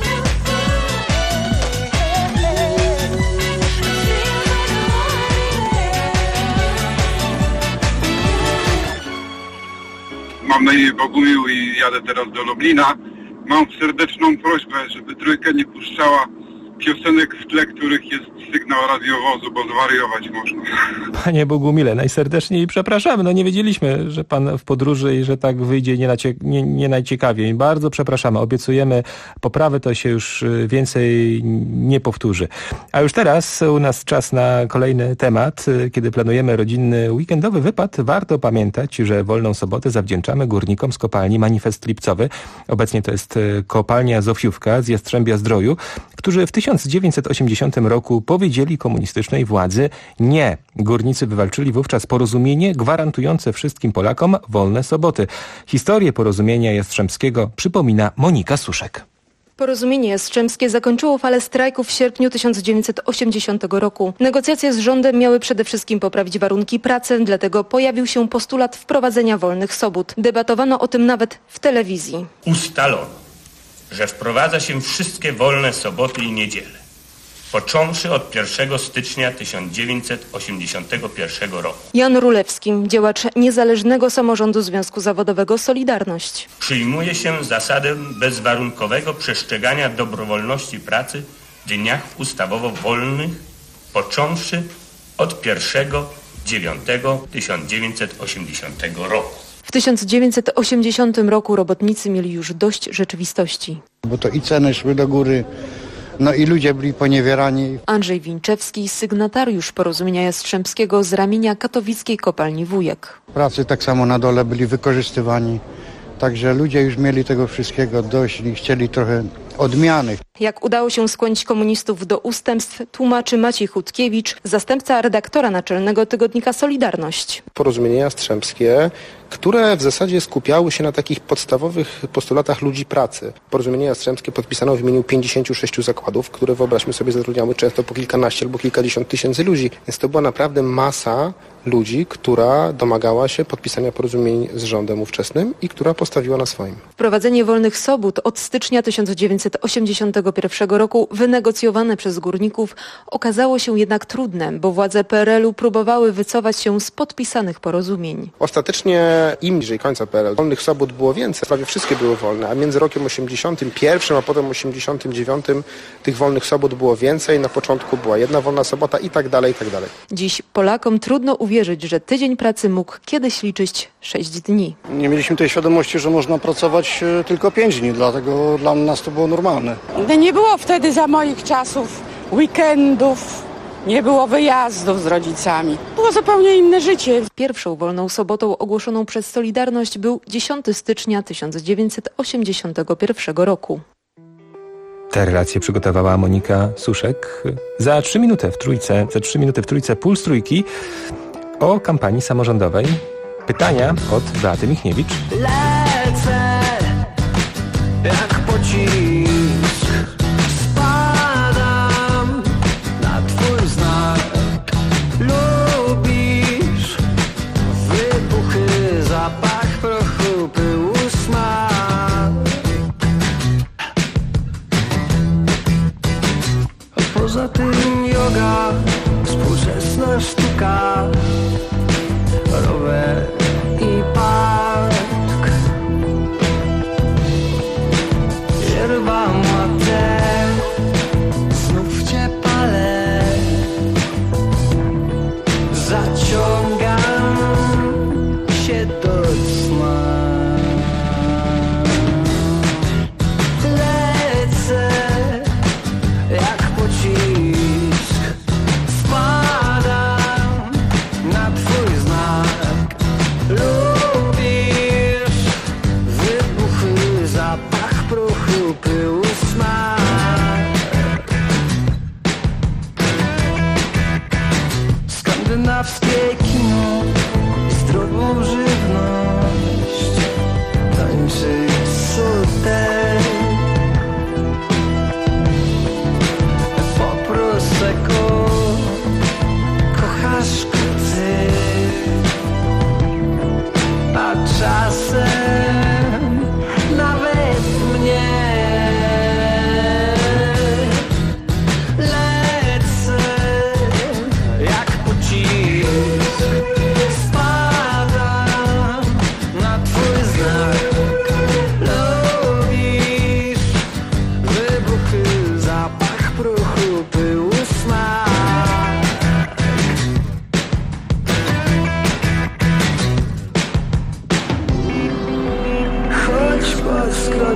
Mam na imię Bogumił i jadę teraz do Lublina. Mam serdeczną prośbę, żeby trójkę nie puszczała piosenek w tle, których jest sygnał radiowozu, bo zwariować można. Panie Bogumile, najserdeczniej przepraszamy. No nie wiedzieliśmy, że pan w podróży i że tak wyjdzie nie najciekawiej. Bardzo przepraszamy. Obiecujemy poprawę, to się już więcej nie powtórzy. A już teraz u nas czas na kolejny temat. Kiedy planujemy rodzinny weekendowy wypad, warto pamiętać, że wolną sobotę zawdzięczamy górnikom z kopalni Manifest Lipcowy. Obecnie to jest kopalnia Zofiówka z Jastrzębia-Zdroju, którzy w 1980 roku powiedzieli komunistycznej władzy nie. Górnicy wywalczyli wówczas porozumienie gwarantujące wszystkim Polakom wolne soboty. Historię porozumienia jastrzębskiego przypomina Monika Suszek. Porozumienie jastrzębskie zakończyło falę strajków w sierpniu 1980 roku. Negocjacje z rządem miały przede wszystkim poprawić warunki pracy, dlatego pojawił się postulat wprowadzenia wolnych sobót. Debatowano o tym nawet w telewizji. Ustalono, że wprowadza się wszystkie wolne soboty i niedziele, począwszy od 1 stycznia 1981 roku. Jan Rulewski, działacz Niezależnego Samorządu Związku Zawodowego Solidarność. Przyjmuje się zasadę bezwarunkowego przestrzegania dobrowolności pracy w dniach ustawowo wolnych, począwszy od 1.9.1980 roku. W 1980 roku robotnicy mieli już dość rzeczywistości. Bo to i ceny szły do góry, no i ludzie byli poniewierani. Andrzej Winczewski, sygnatariusz porozumienia jastrzębskiego z ramienia katowickiej kopalni Wujek. Pracy tak samo na dole byli wykorzystywani, także ludzie już mieli tego wszystkiego dość i chcieli trochę odmiany. Jak udało się skłonić komunistów do ustępstw, tłumaczy Maciej Chutkiewicz, zastępca redaktora naczelnego tygodnika Solidarność. Porozumienie jastrzębskie, które w zasadzie skupiały się na takich podstawowych postulatach ludzi pracy. Porozumienie jastrzębskie podpisano w imieniu 56 zakładów, które, wyobraźmy sobie, zatrudniały często po kilkanaście albo kilkadziesiąt tysięcy ludzi. Więc to była naprawdę masa ludzi, która domagała się podpisania porozumień z rządem ówczesnym i która postawiła na swoim. Wprowadzenie wolnych sobót od stycznia 1981 roku, wynegocjowane przez górników, okazało się jednak trudne, bo władze PRL-u próbowały wycofać się z podpisanych porozumień. Ostatecznie im bliżej końca PRL wolnych sobot było więcej, prawie wszystkie były wolne, a między rokiem 81 a potem 89 tych wolnych sobot było więcej. Na początku była jedna wolna sobota i tak dalej, i tak dalej. Dziś Polakom trudno uwierzyć, że tydzień pracy mógł kiedyś liczyć 6 dni. Nie mieliśmy tej świadomości, że można pracować tylko 5 dni, dlatego dla nas to było normalne. Nie było wtedy za moich czasów weekendów, nie było wyjazdów z rodzicami. Było zupełnie inne życie. Pierwszą wolną sobotą ogłoszoną przez Solidarność był 10 stycznia 1981 roku. Te relacje przygotowała Monika Suszek. Za 3 minuty w Trójce Puls Trójki o kampanii samorządowej. Pytania od Beaty Michniewicz. Lecę jak pocisk, spadam na twój znak. Lubisz wybuchy, zapach prochu, pyłu, smak. A poza tym joga, współczesna sztuka, rower i park. Yerba mate, znów cię palę. Zaciągam się do cna. Lecę jak pocisk, spadam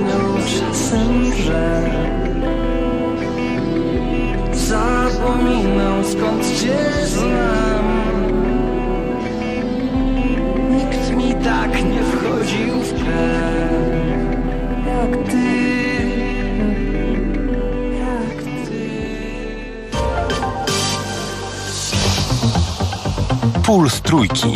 mną czasem grze. Zapominam skąd cię znam. Nikt mi tak nie wchodził w krew jak ty. Puls Trójki.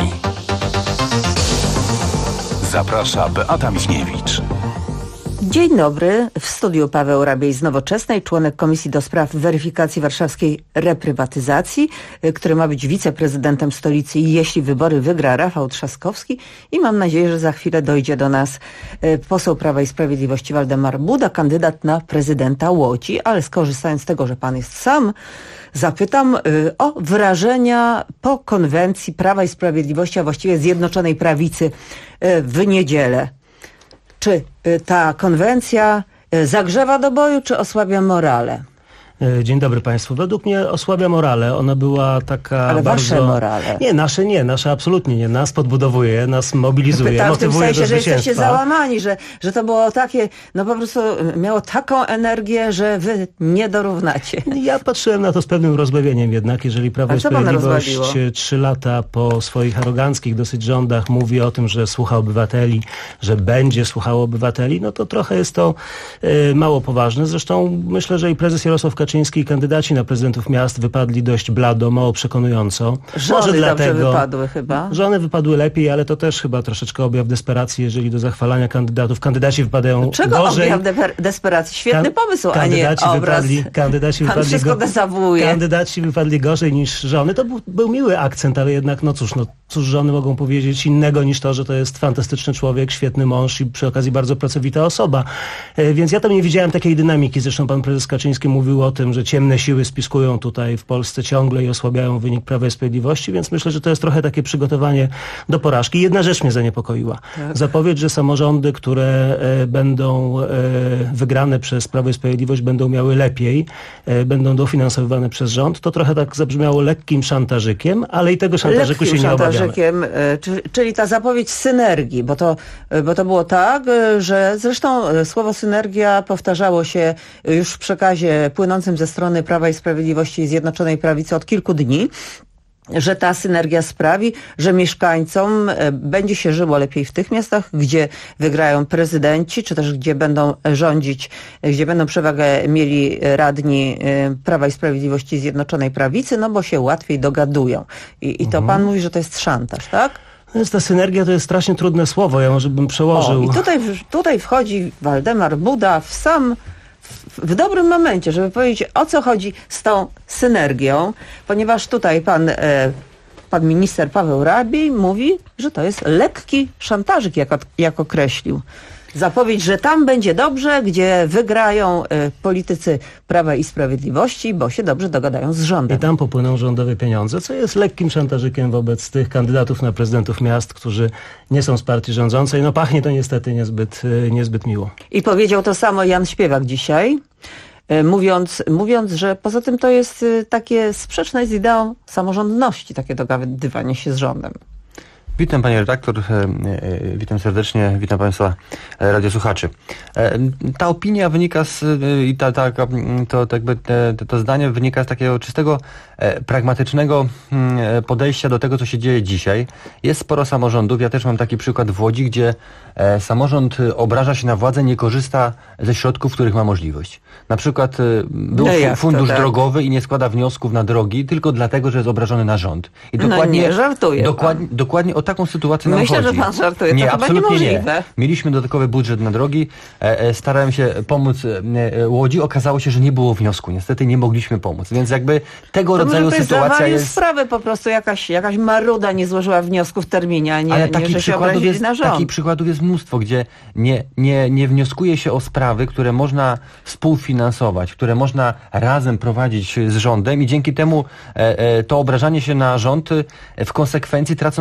Zaprasza Beata Michniewicz. Dzień dobry. W studiu Paweł Rabiej z Nowoczesnej, członek Komisji do Spraw Weryfikacji Warszawskiej Reprywatyzacji, który ma być wiceprezydentem stolicy i jeśli wybory wygra Rafał Trzaskowski. I mam nadzieję, że za chwilę dojdzie do nas poseł Prawa i Sprawiedliwości Waldemar Buda, kandydat na prezydenta Łodzi. Ale skorzystając z tego, że pan jest sam, zapytam o wrażenia po konwencji Prawa i Sprawiedliwości, a właściwie Zjednoczonej Prawicy w niedzielę. Czy ta konwencja zagrzewa do boju, czy osłabia morale? Dzień dobry Państwu. Według mnie osłabia morale. Ona była taka ale bardzo... wasze morale. Nie, nasze absolutnie nie. Nas podbudowuje, nas mobilizuje, Pytam motywuje w tym sensie, do że jesteście zwycięstwa. załamani, że to było takie, no po prostu miało taką energię, że wy nie dorównacie. Ja patrzyłem na to z pewnym rozbawieniem jednak, jeżeli Prawo i Sprawiedliwość 3 lata po swoich aroganckich dosyć rządach mówi o tym, że słucha obywateli, że będzie słuchało obywateli, no to trochę jest to mało poważne. Zresztą myślę, że i prezes Jarosław Kaczyński i kandydaci na prezydentów miast wypadli dość blado, mało przekonująco. Żony dobrze wypadły chyba. Żony wypadły lepiej, ale to też chyba troszeczkę objaw desperacji, jeżeli do zachwalania kandydatów. Kandydaci wypadają gorzej. Objaw desperacji? Świetny pomysł, a nie obraz. Kandydaci wypadli gorzej niż żony. To był miły akcent, ale jednak no cóż, żony mogą powiedzieć innego niż to, że to jest fantastyczny człowiek, świetny mąż i przy okazji bardzo pracowita osoba. Więc ja tam nie widziałem takiej dynamiki. Zresztą pan prezes Kaczyński mówił o tym, że ciemne siły spiskują tutaj w Polsce ciągle i osłabiają wynik Prawa i Sprawiedliwości, więc myślę, że to jest trochę takie przygotowanie do porażki. Jedna rzecz mnie zaniepokoiła. Tak. Zapowiedź, że samorządy, które będą wygrane przez Prawo i Sprawiedliwość, będą miały lepiej, będą dofinansowywane przez rząd, to trochę tak zabrzmiało lekkim szantażykiem, ale i tego szantażyku się nie obawiamy. Czyli ta zapowiedź synergii, bo to było tak, że zresztą słowo synergia powtarzało się już w przekazie płynącym ze strony Prawa i Sprawiedliwości i Zjednoczonej Prawicy od kilku dni, że ta synergia sprawi, że mieszkańcom będzie się żyło lepiej w tych miastach, gdzie wygrają prezydenci, czy też gdzie będą rządzić, gdzie będą przewagę mieli radni Prawa i Sprawiedliwości i Zjednoczonej Prawicy, no bo się łatwiej dogadują. I to pan mówi, że to jest szantaż, tak? Ta synergia to jest strasznie trudne słowo, ja może bym przełożył. I tutaj wchodzi Waldemar Buda w dobrym momencie, żeby powiedzieć, o co chodzi z tą synergią, ponieważ tutaj pan minister Paweł Rabiej mówi, że to jest lekki szantażyk, jak określił. Zapowiedź, że tam będzie dobrze, gdzie wygrają politycy Prawa i Sprawiedliwości, bo się dobrze dogadają z rządem. I tam popłyną rządowe pieniądze, co jest lekkim szantażykiem wobec tych kandydatów na prezydentów miast, którzy nie są z partii rządzącej. No pachnie to niestety niezbyt miło. I powiedział to samo Jan Śpiewak dzisiaj, mówiąc, że poza tym to jest takie sprzeczne z ideą samorządności, takie dogadywanie się z rządem. Witam panie redaktor, witam serdecznie, witam państwa radiosłuchaczy. Ta opinia wynika to zdanie wynika z takiego czystego, pragmatycznego podejścia do tego, co się dzieje dzisiaj. Jest sporo samorządów, ja też mam taki przykład w Łodzi, gdzie samorząd obraża się na władzę, nie korzysta ze środków, których ma możliwość. Na przykład był fundusz drogowy i nie składa wniosków na drogi tylko dlatego, że jest obrażony na rząd. I nie żartuję. Dokładnie o taką sytuację nam chodzi. Myślę, że pan żartuje. Nie, to chyba niemożliwe. Nie. Mieliśmy dodatkowy budżet na drogi. Starałem się pomóc Łodzi. Okazało się, że nie było wniosku. Niestety nie mogliśmy pomóc. Więc jakby tego rodzaju sytuacja jest... sprawę po prostu jakaś maruda nie złożyła wniosku w terminie, a nie że się obrazili na rząd. Takich przykładów jest mnóstwo, gdzie nie wnioskuje się o sprawy, które można współfinansować, które można razem prowadzić z rządem i dzięki temu to obrażanie się na rząd w konsekwencji tracą na tym mieszkańcy.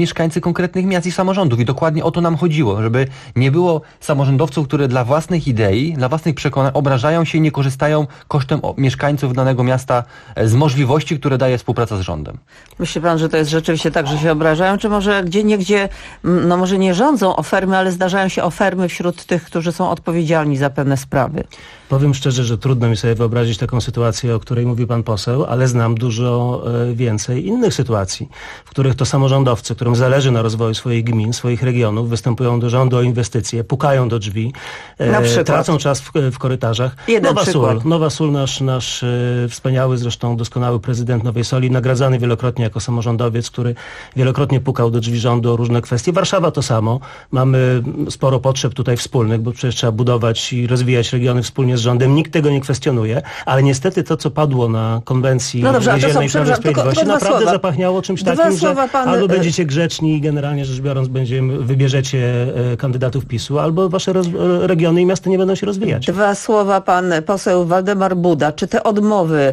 mieszkańcy konkretnych miast i samorządów. I dokładnie o to nam chodziło, żeby nie było samorządowców, które dla własnych idei, dla własnych przekonań obrażają się i nie korzystają kosztem mieszkańców danego miasta z możliwości, które daje współpraca z rządem. Myśli pan, że to jest rzeczywiście tak, że się obrażają, czy może gdzieniegdzie, no może nie rządzą ofermy, ale zdarzają się ofermy wśród tych, którzy są odpowiedzialni za pewne sprawy? Powiem szczerze, że trudno mi sobie wyobrazić taką sytuację, o której mówi pan poseł, ale znam dużo więcej innych sytuacji, w których to samorządowcy, którym zależy na rozwoju swoich gmin, swoich regionów, występują do rządu o inwestycje, pukają do drzwi, tracą czas w korytarzach. Nowa Sól, nasz wspaniały, zresztą doskonały prezydent Nowej Soli, nagradzany wielokrotnie jako samorządowiec, który wielokrotnie pukał do drzwi rządu o różne kwestie. Warszawa to samo. Mamy sporo potrzeb tutaj wspólnych, bo przecież trzeba budować i rozwijać regiony wspólnie z rządem. Nikt tego nie kwestionuje, ale niestety to, co padło na konwencji niedzielnej Prawa i Sprawiedliwości, naprawdę zapachniało czymś takim, że albo będziecie grzeczni i generalnie rzecz biorąc wybierzecie kandydatów PiS-u, albo wasze regiony i miasta nie będą się rozwijać. Dwa słowa, pan poseł Waldemar Buda. Czy te odmowy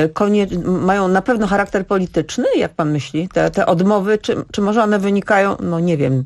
mają na pewno charakter polityczny, jak pan myśli? Te odmowy, czy może one wynikają, no nie wiem,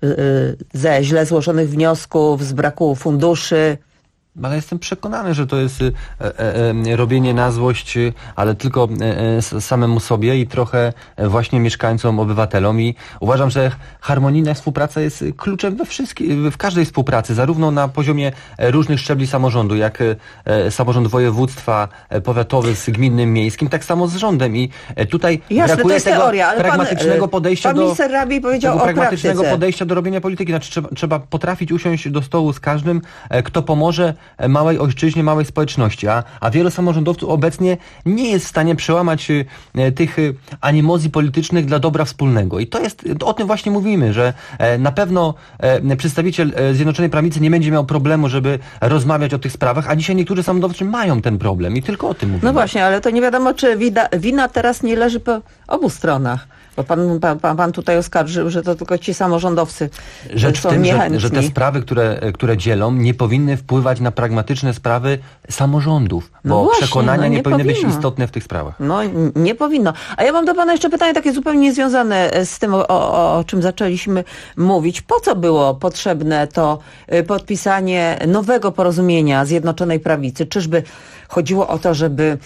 ze źle złożonych wniosków, z braku funduszy? Ale jestem przekonany, że to jest robienie na złość, ale tylko samemu sobie i trochę właśnie mieszkańcom, obywatelom. I uważam, że harmonijna współpraca jest kluczem w każdej współpracy, zarówno na poziomie różnych szczebli samorządu, jak samorząd województwa, powiatowy z gminnym, miejskim, tak samo z rządem. I tutaj brakuje tego teoria, pragmatycznego podejścia pan minister Rabiej powiedział o praktyce. Podejścia do robienia polityki. Znaczy, trzeba potrafić usiąść do stołu z każdym, kto pomoże małej ojczyźnie, małej społeczności, a wielu samorządowców obecnie nie jest w stanie przełamać tych animozji politycznych dla dobra wspólnego. I o tym właśnie mówimy, że na pewno przedstawiciel Zjednoczonej Prawicy nie będzie miał problemu, żeby rozmawiać o tych sprawach, a dzisiaj niektórzy samorządowcy mają ten problem i tylko o tym mówimy. No właśnie, ale to nie wiadomo, czy wina teraz nie leży po obu stronach. Bo pan tutaj oskarżył, że to tylko ci samorządowcy Rzecz są w tym, niechętni. że te sprawy, które dzielą, nie powinny wpływać na pragmatyczne sprawy samorządów, bo właśnie, przekonania nie powinny być istotne w tych sprawach. No nie powinno. A ja mam do pana jeszcze pytanie takie zupełnie niezwiązane z tym, o czym zaczęliśmy mówić. Po co było potrzebne to podpisanie nowego porozumienia Zjednoczonej Prawicy? Czyżby chodziło o to, żeby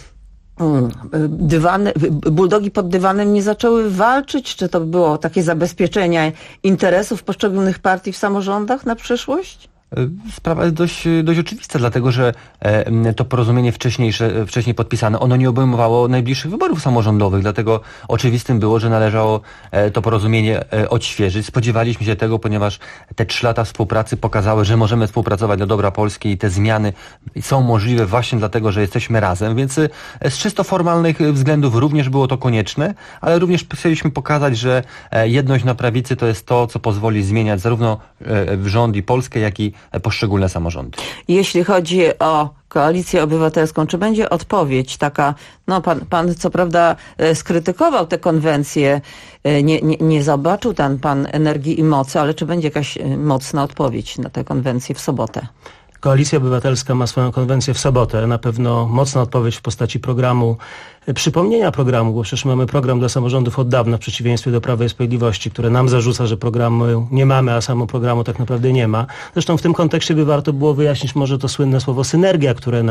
buldogi pod dywanem nie zaczęły walczyć? Czy to było takie zabezpieczenie interesów poszczególnych partii w samorządach na przyszłość? Sprawa jest dość oczywista, dlatego że to porozumienie wcześniej podpisane, ono nie obejmowało najbliższych wyborów samorządowych, dlatego oczywistym było, że należało to porozumienie odświeżyć. Spodziewaliśmy się tego, ponieważ te 3 lata współpracy pokazały, że możemy współpracować dla dobra Polski i te zmiany są możliwe właśnie dlatego, że jesteśmy razem, więc z czysto formalnych względów również było to konieczne, ale również chcieliśmy pokazać, że jedność na prawicy to jest to, co pozwoli zmieniać zarówno rząd i Polskę, jak i poszczególne samorządy. Jeśli chodzi o Koalicję Obywatelską, czy będzie odpowiedź taka, no pan co prawda skrytykował tę konwencję, nie zobaczył tam pan energii i mocy, ale czy będzie jakaś mocna odpowiedź na tę konwencję w sobotę? Koalicja Obywatelska ma swoją konwencję w sobotę. Na pewno mocna odpowiedź w postaci programu, przypomnienia programu, bo przecież mamy program dla samorządów od dawna, w przeciwieństwie do Prawa i Sprawiedliwości, które nam zarzuca, że programu nie mamy, a samo programu tak naprawdę nie ma. Zresztą w tym kontekście by warto było wyjaśnić może to słynne słowo synergia, które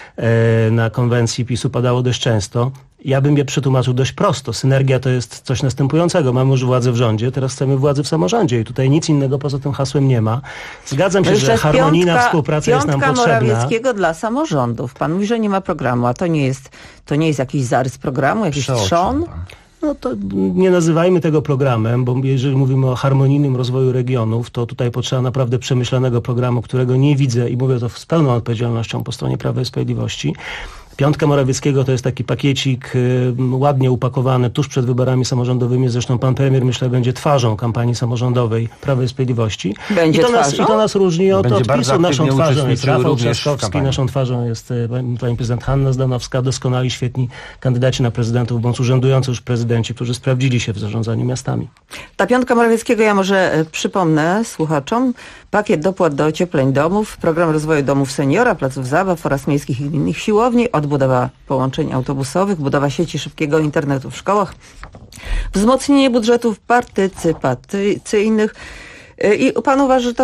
na konwencji PiS-u padało dość często. Ja bym je przetłumaczył dość prosto. Synergia to jest coś następującego. Mamy już władzę w rządzie, teraz chcemy władzy w samorządzie i tutaj nic innego poza tym hasłem nie ma. Zgadzam się, że harmonijna współpraca jest nam potrzebna. Morawieckiego dla samorządów. Pan mówi, że nie ma programu, a to nie jest jakiś zarys programu, jakiś trzon? No to nie nazywajmy tego programem, bo jeżeli mówimy o harmonijnym rozwoju regionów, to tutaj potrzeba naprawdę przemyślanego programu, którego nie widzę i mówię to z pełną odpowiedzialnością po stronie Prawa i Sprawiedliwości. Piątka Morawieckiego to jest taki pakiecik ładnie upakowany tuż przed wyborami samorządowymi. Zresztą pan premier, myślę, będzie twarzą kampanii samorządowej Prawa i Sprawiedliwości. Będzie I to nas różni od PiS-u. Naszą twarzą jest Rafał Trzaskowski, naszą twarzą jest pani prezydent Hanna Zdanowska, doskonali, świetni kandydaci na prezydentów, bądź urzędujący już prezydenci, którzy sprawdzili się w zarządzaniu miastami. Ta piątka Morawieckiego, ja może przypomnę słuchaczom, pakiet dopłat do ociepleń domów, program rozwoju domów seniora, placów zabaw oraz miejskich i gminnych siłowni, odbudowa połączeń autobusowych, budowa sieci szybkiego internetu w szkołach, wzmocnienie budżetów partycypacyjnych. I pan uważa, że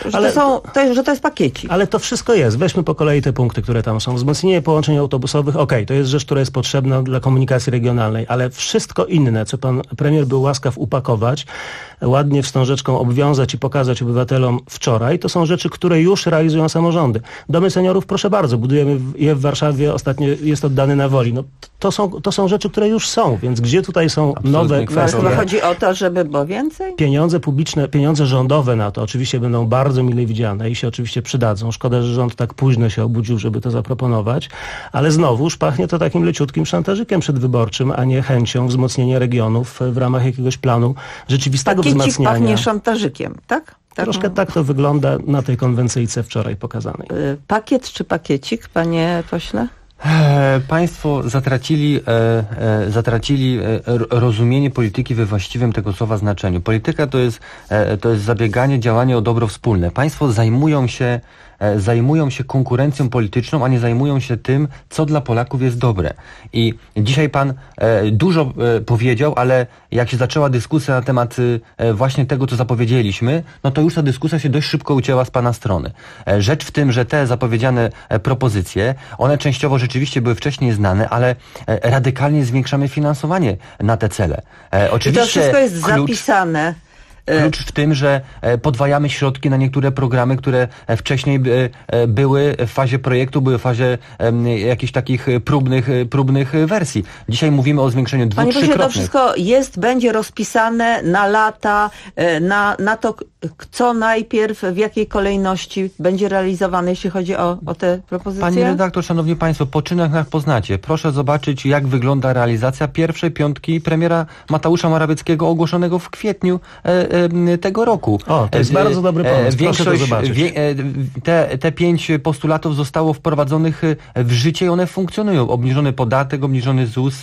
to jest pakiecik. Ale to wszystko jest. Weźmy po kolei te punkty, które tam są. Wzmocnienie połączeń autobusowych, to jest rzecz, która jest potrzebna dla komunikacji regionalnej, ale wszystko inne, co pan premier był łaskaw upakować, ładnie wstążeczką obwiązać i pokazać obywatelom wczoraj, to są rzeczy, które już realizują samorządy. Domy seniorów, proszę bardzo, budujemy je w Warszawie, ostatnio jest oddany na Woli. No, to są rzeczy, które już są, więc gdzie tutaj są nowe kwestie? Chyba chodzi o to, żeby było więcej? Pieniądze publiczne, pieniądze rządowe na to oczywiście będą bardzo mile widziane i się oczywiście przydadzą. Szkoda, że rząd tak późno się obudził, żeby to zaproponować, ale znowuż pachnie to takim leciutkim szantażykiem przedwyborczym, a nie chęcią wzmocnienia regionów w ramach jakiegoś planu rzeczywistego wzmacniania. Pachnie szantażykiem, tak? Troszkę tak to wygląda na tej konwencyjce wczoraj pokazanej. Pakiet czy pakiecik, panie pośle? Państwo zatracili rozumienie polityki we właściwym tego słowa znaczeniu. Polityka to jest zabieganie, działanie o dobro wspólne. Państwo zajmują się konkurencją polityczną, a nie zajmują się tym, co dla Polaków jest dobre. I dzisiaj pan dużo powiedział, ale jak się zaczęła dyskusja na temat właśnie tego, co zapowiedzieliśmy, no to już ta dyskusja się dość szybko ucięła z pana strony. Rzecz w tym, że te zapowiedziane propozycje, one częściowo rzeczywiście były wcześniej znane, ale radykalnie zwiększamy finansowanie na te cele. Oczywiście I to wszystko jest zapisane. Klucz w tym, że podwajamy środki na niektóre programy, które wcześniej były w fazie projektu, były w fazie jakichś takich próbnych wersji. Dzisiaj mówimy o zwiększeniu Panie pośle, to wszystko będzie rozpisane na lata, na to, co najpierw, w jakiej kolejności będzie realizowane, jeśli chodzi o te propozycje? Pani redaktor, szanowni państwo, po czynach poznacie. Proszę zobaczyć, jak wygląda realizacja pierwszej piątki premiera Mateusza Morawieckiego ogłoszonego w kwietniu tego roku. To jest bardzo dobry pomysł. Proszę to zobaczyć. Te 5 postulatów zostało wprowadzonych w życie i one funkcjonują. Obniżony podatek, obniżony ZUS,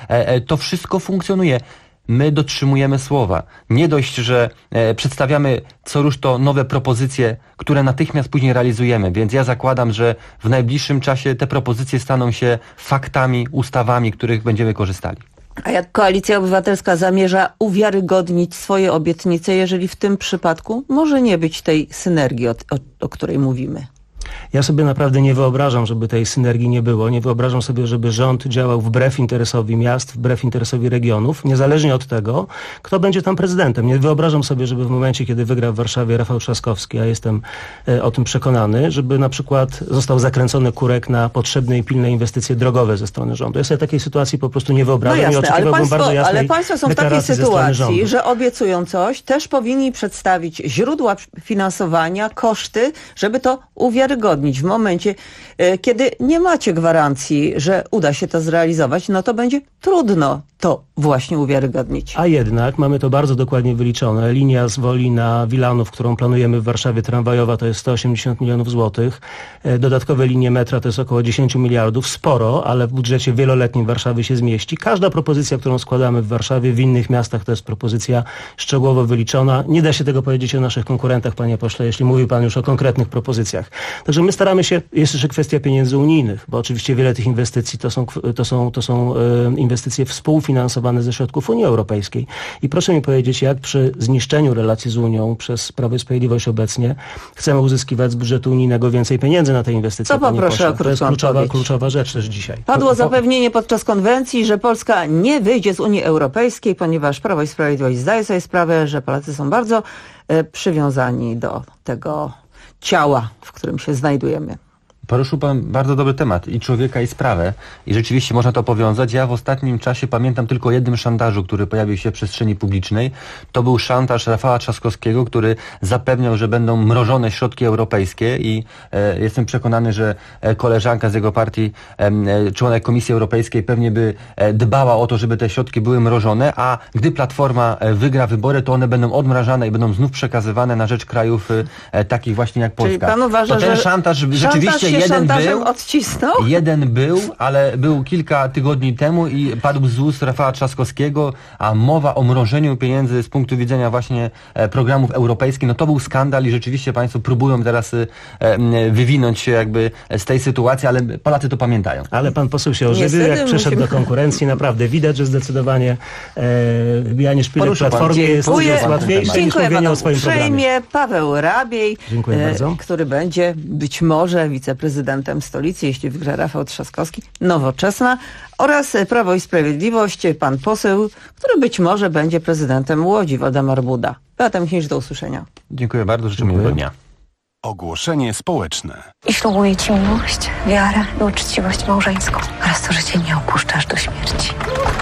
to wszystko funkcjonuje. My dotrzymujemy słowa. Nie dość, że przedstawiamy co rusz to nowe propozycje, które natychmiast później realizujemy, więc ja zakładam, że w najbliższym czasie te propozycje staną się faktami, ustawami, których będziemy korzystali. A jak Koalicja Obywatelska zamierza uwiarygodnić swoje obietnice, jeżeli w tym przypadku może nie być tej synergii, o której mówimy? Ja sobie naprawdę nie wyobrażam, żeby tej synergii nie było. Nie wyobrażam sobie, żeby rząd działał wbrew interesowi miast, wbrew interesowi regionów, niezależnie od tego, kto będzie tam prezydentem. Nie wyobrażam sobie, żeby w momencie, kiedy wygra w Warszawie Rafał Trzaskowski, a jestem o tym przekonany, żeby na przykład został zakręcony kurek na potrzebne i pilne inwestycje drogowe ze strony rządu. Ja sobie takiej sytuacji po prostu nie wyobrażam. No jasne, ale państwo są w takiej sytuacji, że obiecują coś, też powinni przedstawić źródła finansowania, koszty, żeby to uwiarygodnić. W momencie, kiedy nie macie gwarancji, że uda się to zrealizować, no to będzie trudno to właśnie uwiarygodnić. A jednak mamy to bardzo dokładnie wyliczone. Linia z Woli na Wilanów, którą planujemy w Warszawie, tramwajowa, to jest 180 milionów złotych. Dodatkowe linie metra to jest około 10 miliardów. Sporo, ale w budżecie wieloletnim Warszawy się zmieści. Każda propozycja, którą składamy w Warszawie, w innych miastach, to jest propozycja szczegółowo wyliczona. Nie da się tego powiedzieć o naszych konkurentach, panie pośle, jeśli mówił pan już o konkretnych propozycjach. Także my staramy się, jest jeszcze kwestia pieniędzy unijnych, bo oczywiście wiele tych inwestycji to są inwestycje współfinansowane ze środków Unii Europejskiej. I proszę mi powiedzieć, jak przy zniszczeniu relacji z Unią przez Prawo i Sprawiedliwość obecnie chcemy uzyskiwać z budżetu unijnego więcej pieniędzy na te inwestycje. To poproszę o krótką odpowiedź. To jest kluczowa rzecz też dzisiaj. Padło zapewnienie podczas konwencji, że Polska nie wyjdzie z Unii Europejskiej, ponieważ Prawo i Sprawiedliwość zdaje sobie sprawę, że Polacy są bardzo przywiązani do tego ciała, w którym się znajdujemy. Poruszył pan bardzo dobry temat i człowieka, i sprawę. I rzeczywiście można to powiązać. Ja w ostatnim czasie pamiętam tylko o jednym szantażu, który pojawił się w przestrzeni publicznej. To był szantaż Rafała Trzaskowskiego, który zapewniał, że będą mrożone środki europejskie i jestem przekonany, że koleżanka z jego partii, członek Komisji Europejskiej pewnie by dbała o to, żeby te środki były mrożone, a gdy Platforma wygra wybory, to one będą odmrażane i będą znów przekazywane na rzecz krajów takich właśnie jak Polska. Czyli pan uważa, to ten szantaż rzeczywiście szantażem odcisnął? Jeden był, ale był kilka tygodni temu i padł z ust Rafała Trzaskowskiego, a mowa o mrożeniu pieniędzy z punktu widzenia właśnie programów europejskich, no to był skandal i rzeczywiście państwo próbują teraz wywinąć się jakby z tej sytuacji, ale Polacy to pamiętają. Ale pan poseł się ożywił, jak przeszedł do konkurencji. Naprawdę widać, że zdecydowanie wybijanie szpilek w Platformie jest łatwiejsze niż mówienie o swoim programie. Paweł Rabiej, bardzo. który będzie być może wiceprezydentem stolicy, jeśli wygra Rafał Trzaskowski, Nowoczesna, oraz Prawo i Sprawiedliwość, pan poseł, który być może będzie prezydentem Łodzi, Waldemar Buda. Beata Michniewicz, do usłyszenia. Dziękuję bardzo, życzę miłego dnia. Ogłoszenie społeczne. I ślubuję Ci miłość, wiarę i uczciwość małżeńską oraz to, że Cię nie opuszczasz do śmierci.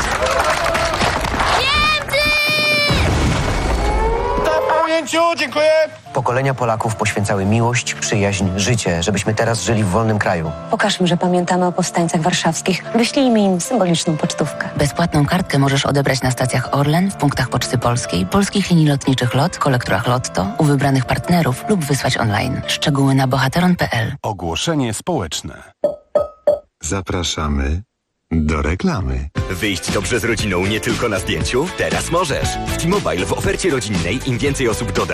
Dziękuję. Pokolenia Polaków poświęcały miłość, przyjaźń, życie, żebyśmy teraz żyli w wolnym kraju. Pokażmy, że pamiętamy o powstańcach warszawskich. Wyślijmy im symboliczną pocztówkę. Bezpłatną kartkę możesz odebrać na stacjach Orlen, w punktach Poczty Polskiej, polskich linii lotniczych LOT, kolektorach Lotto, u wybranych partnerów lub wysłać online. Szczegóły na bohateron.pl. Ogłoszenie społeczne. Zapraszamy do reklamy. Wyjść dobrze z rodziną nie tylko na zdjęciu? Teraz możesz. W T-Mobile w ofercie rodzinnej im więcej osób doda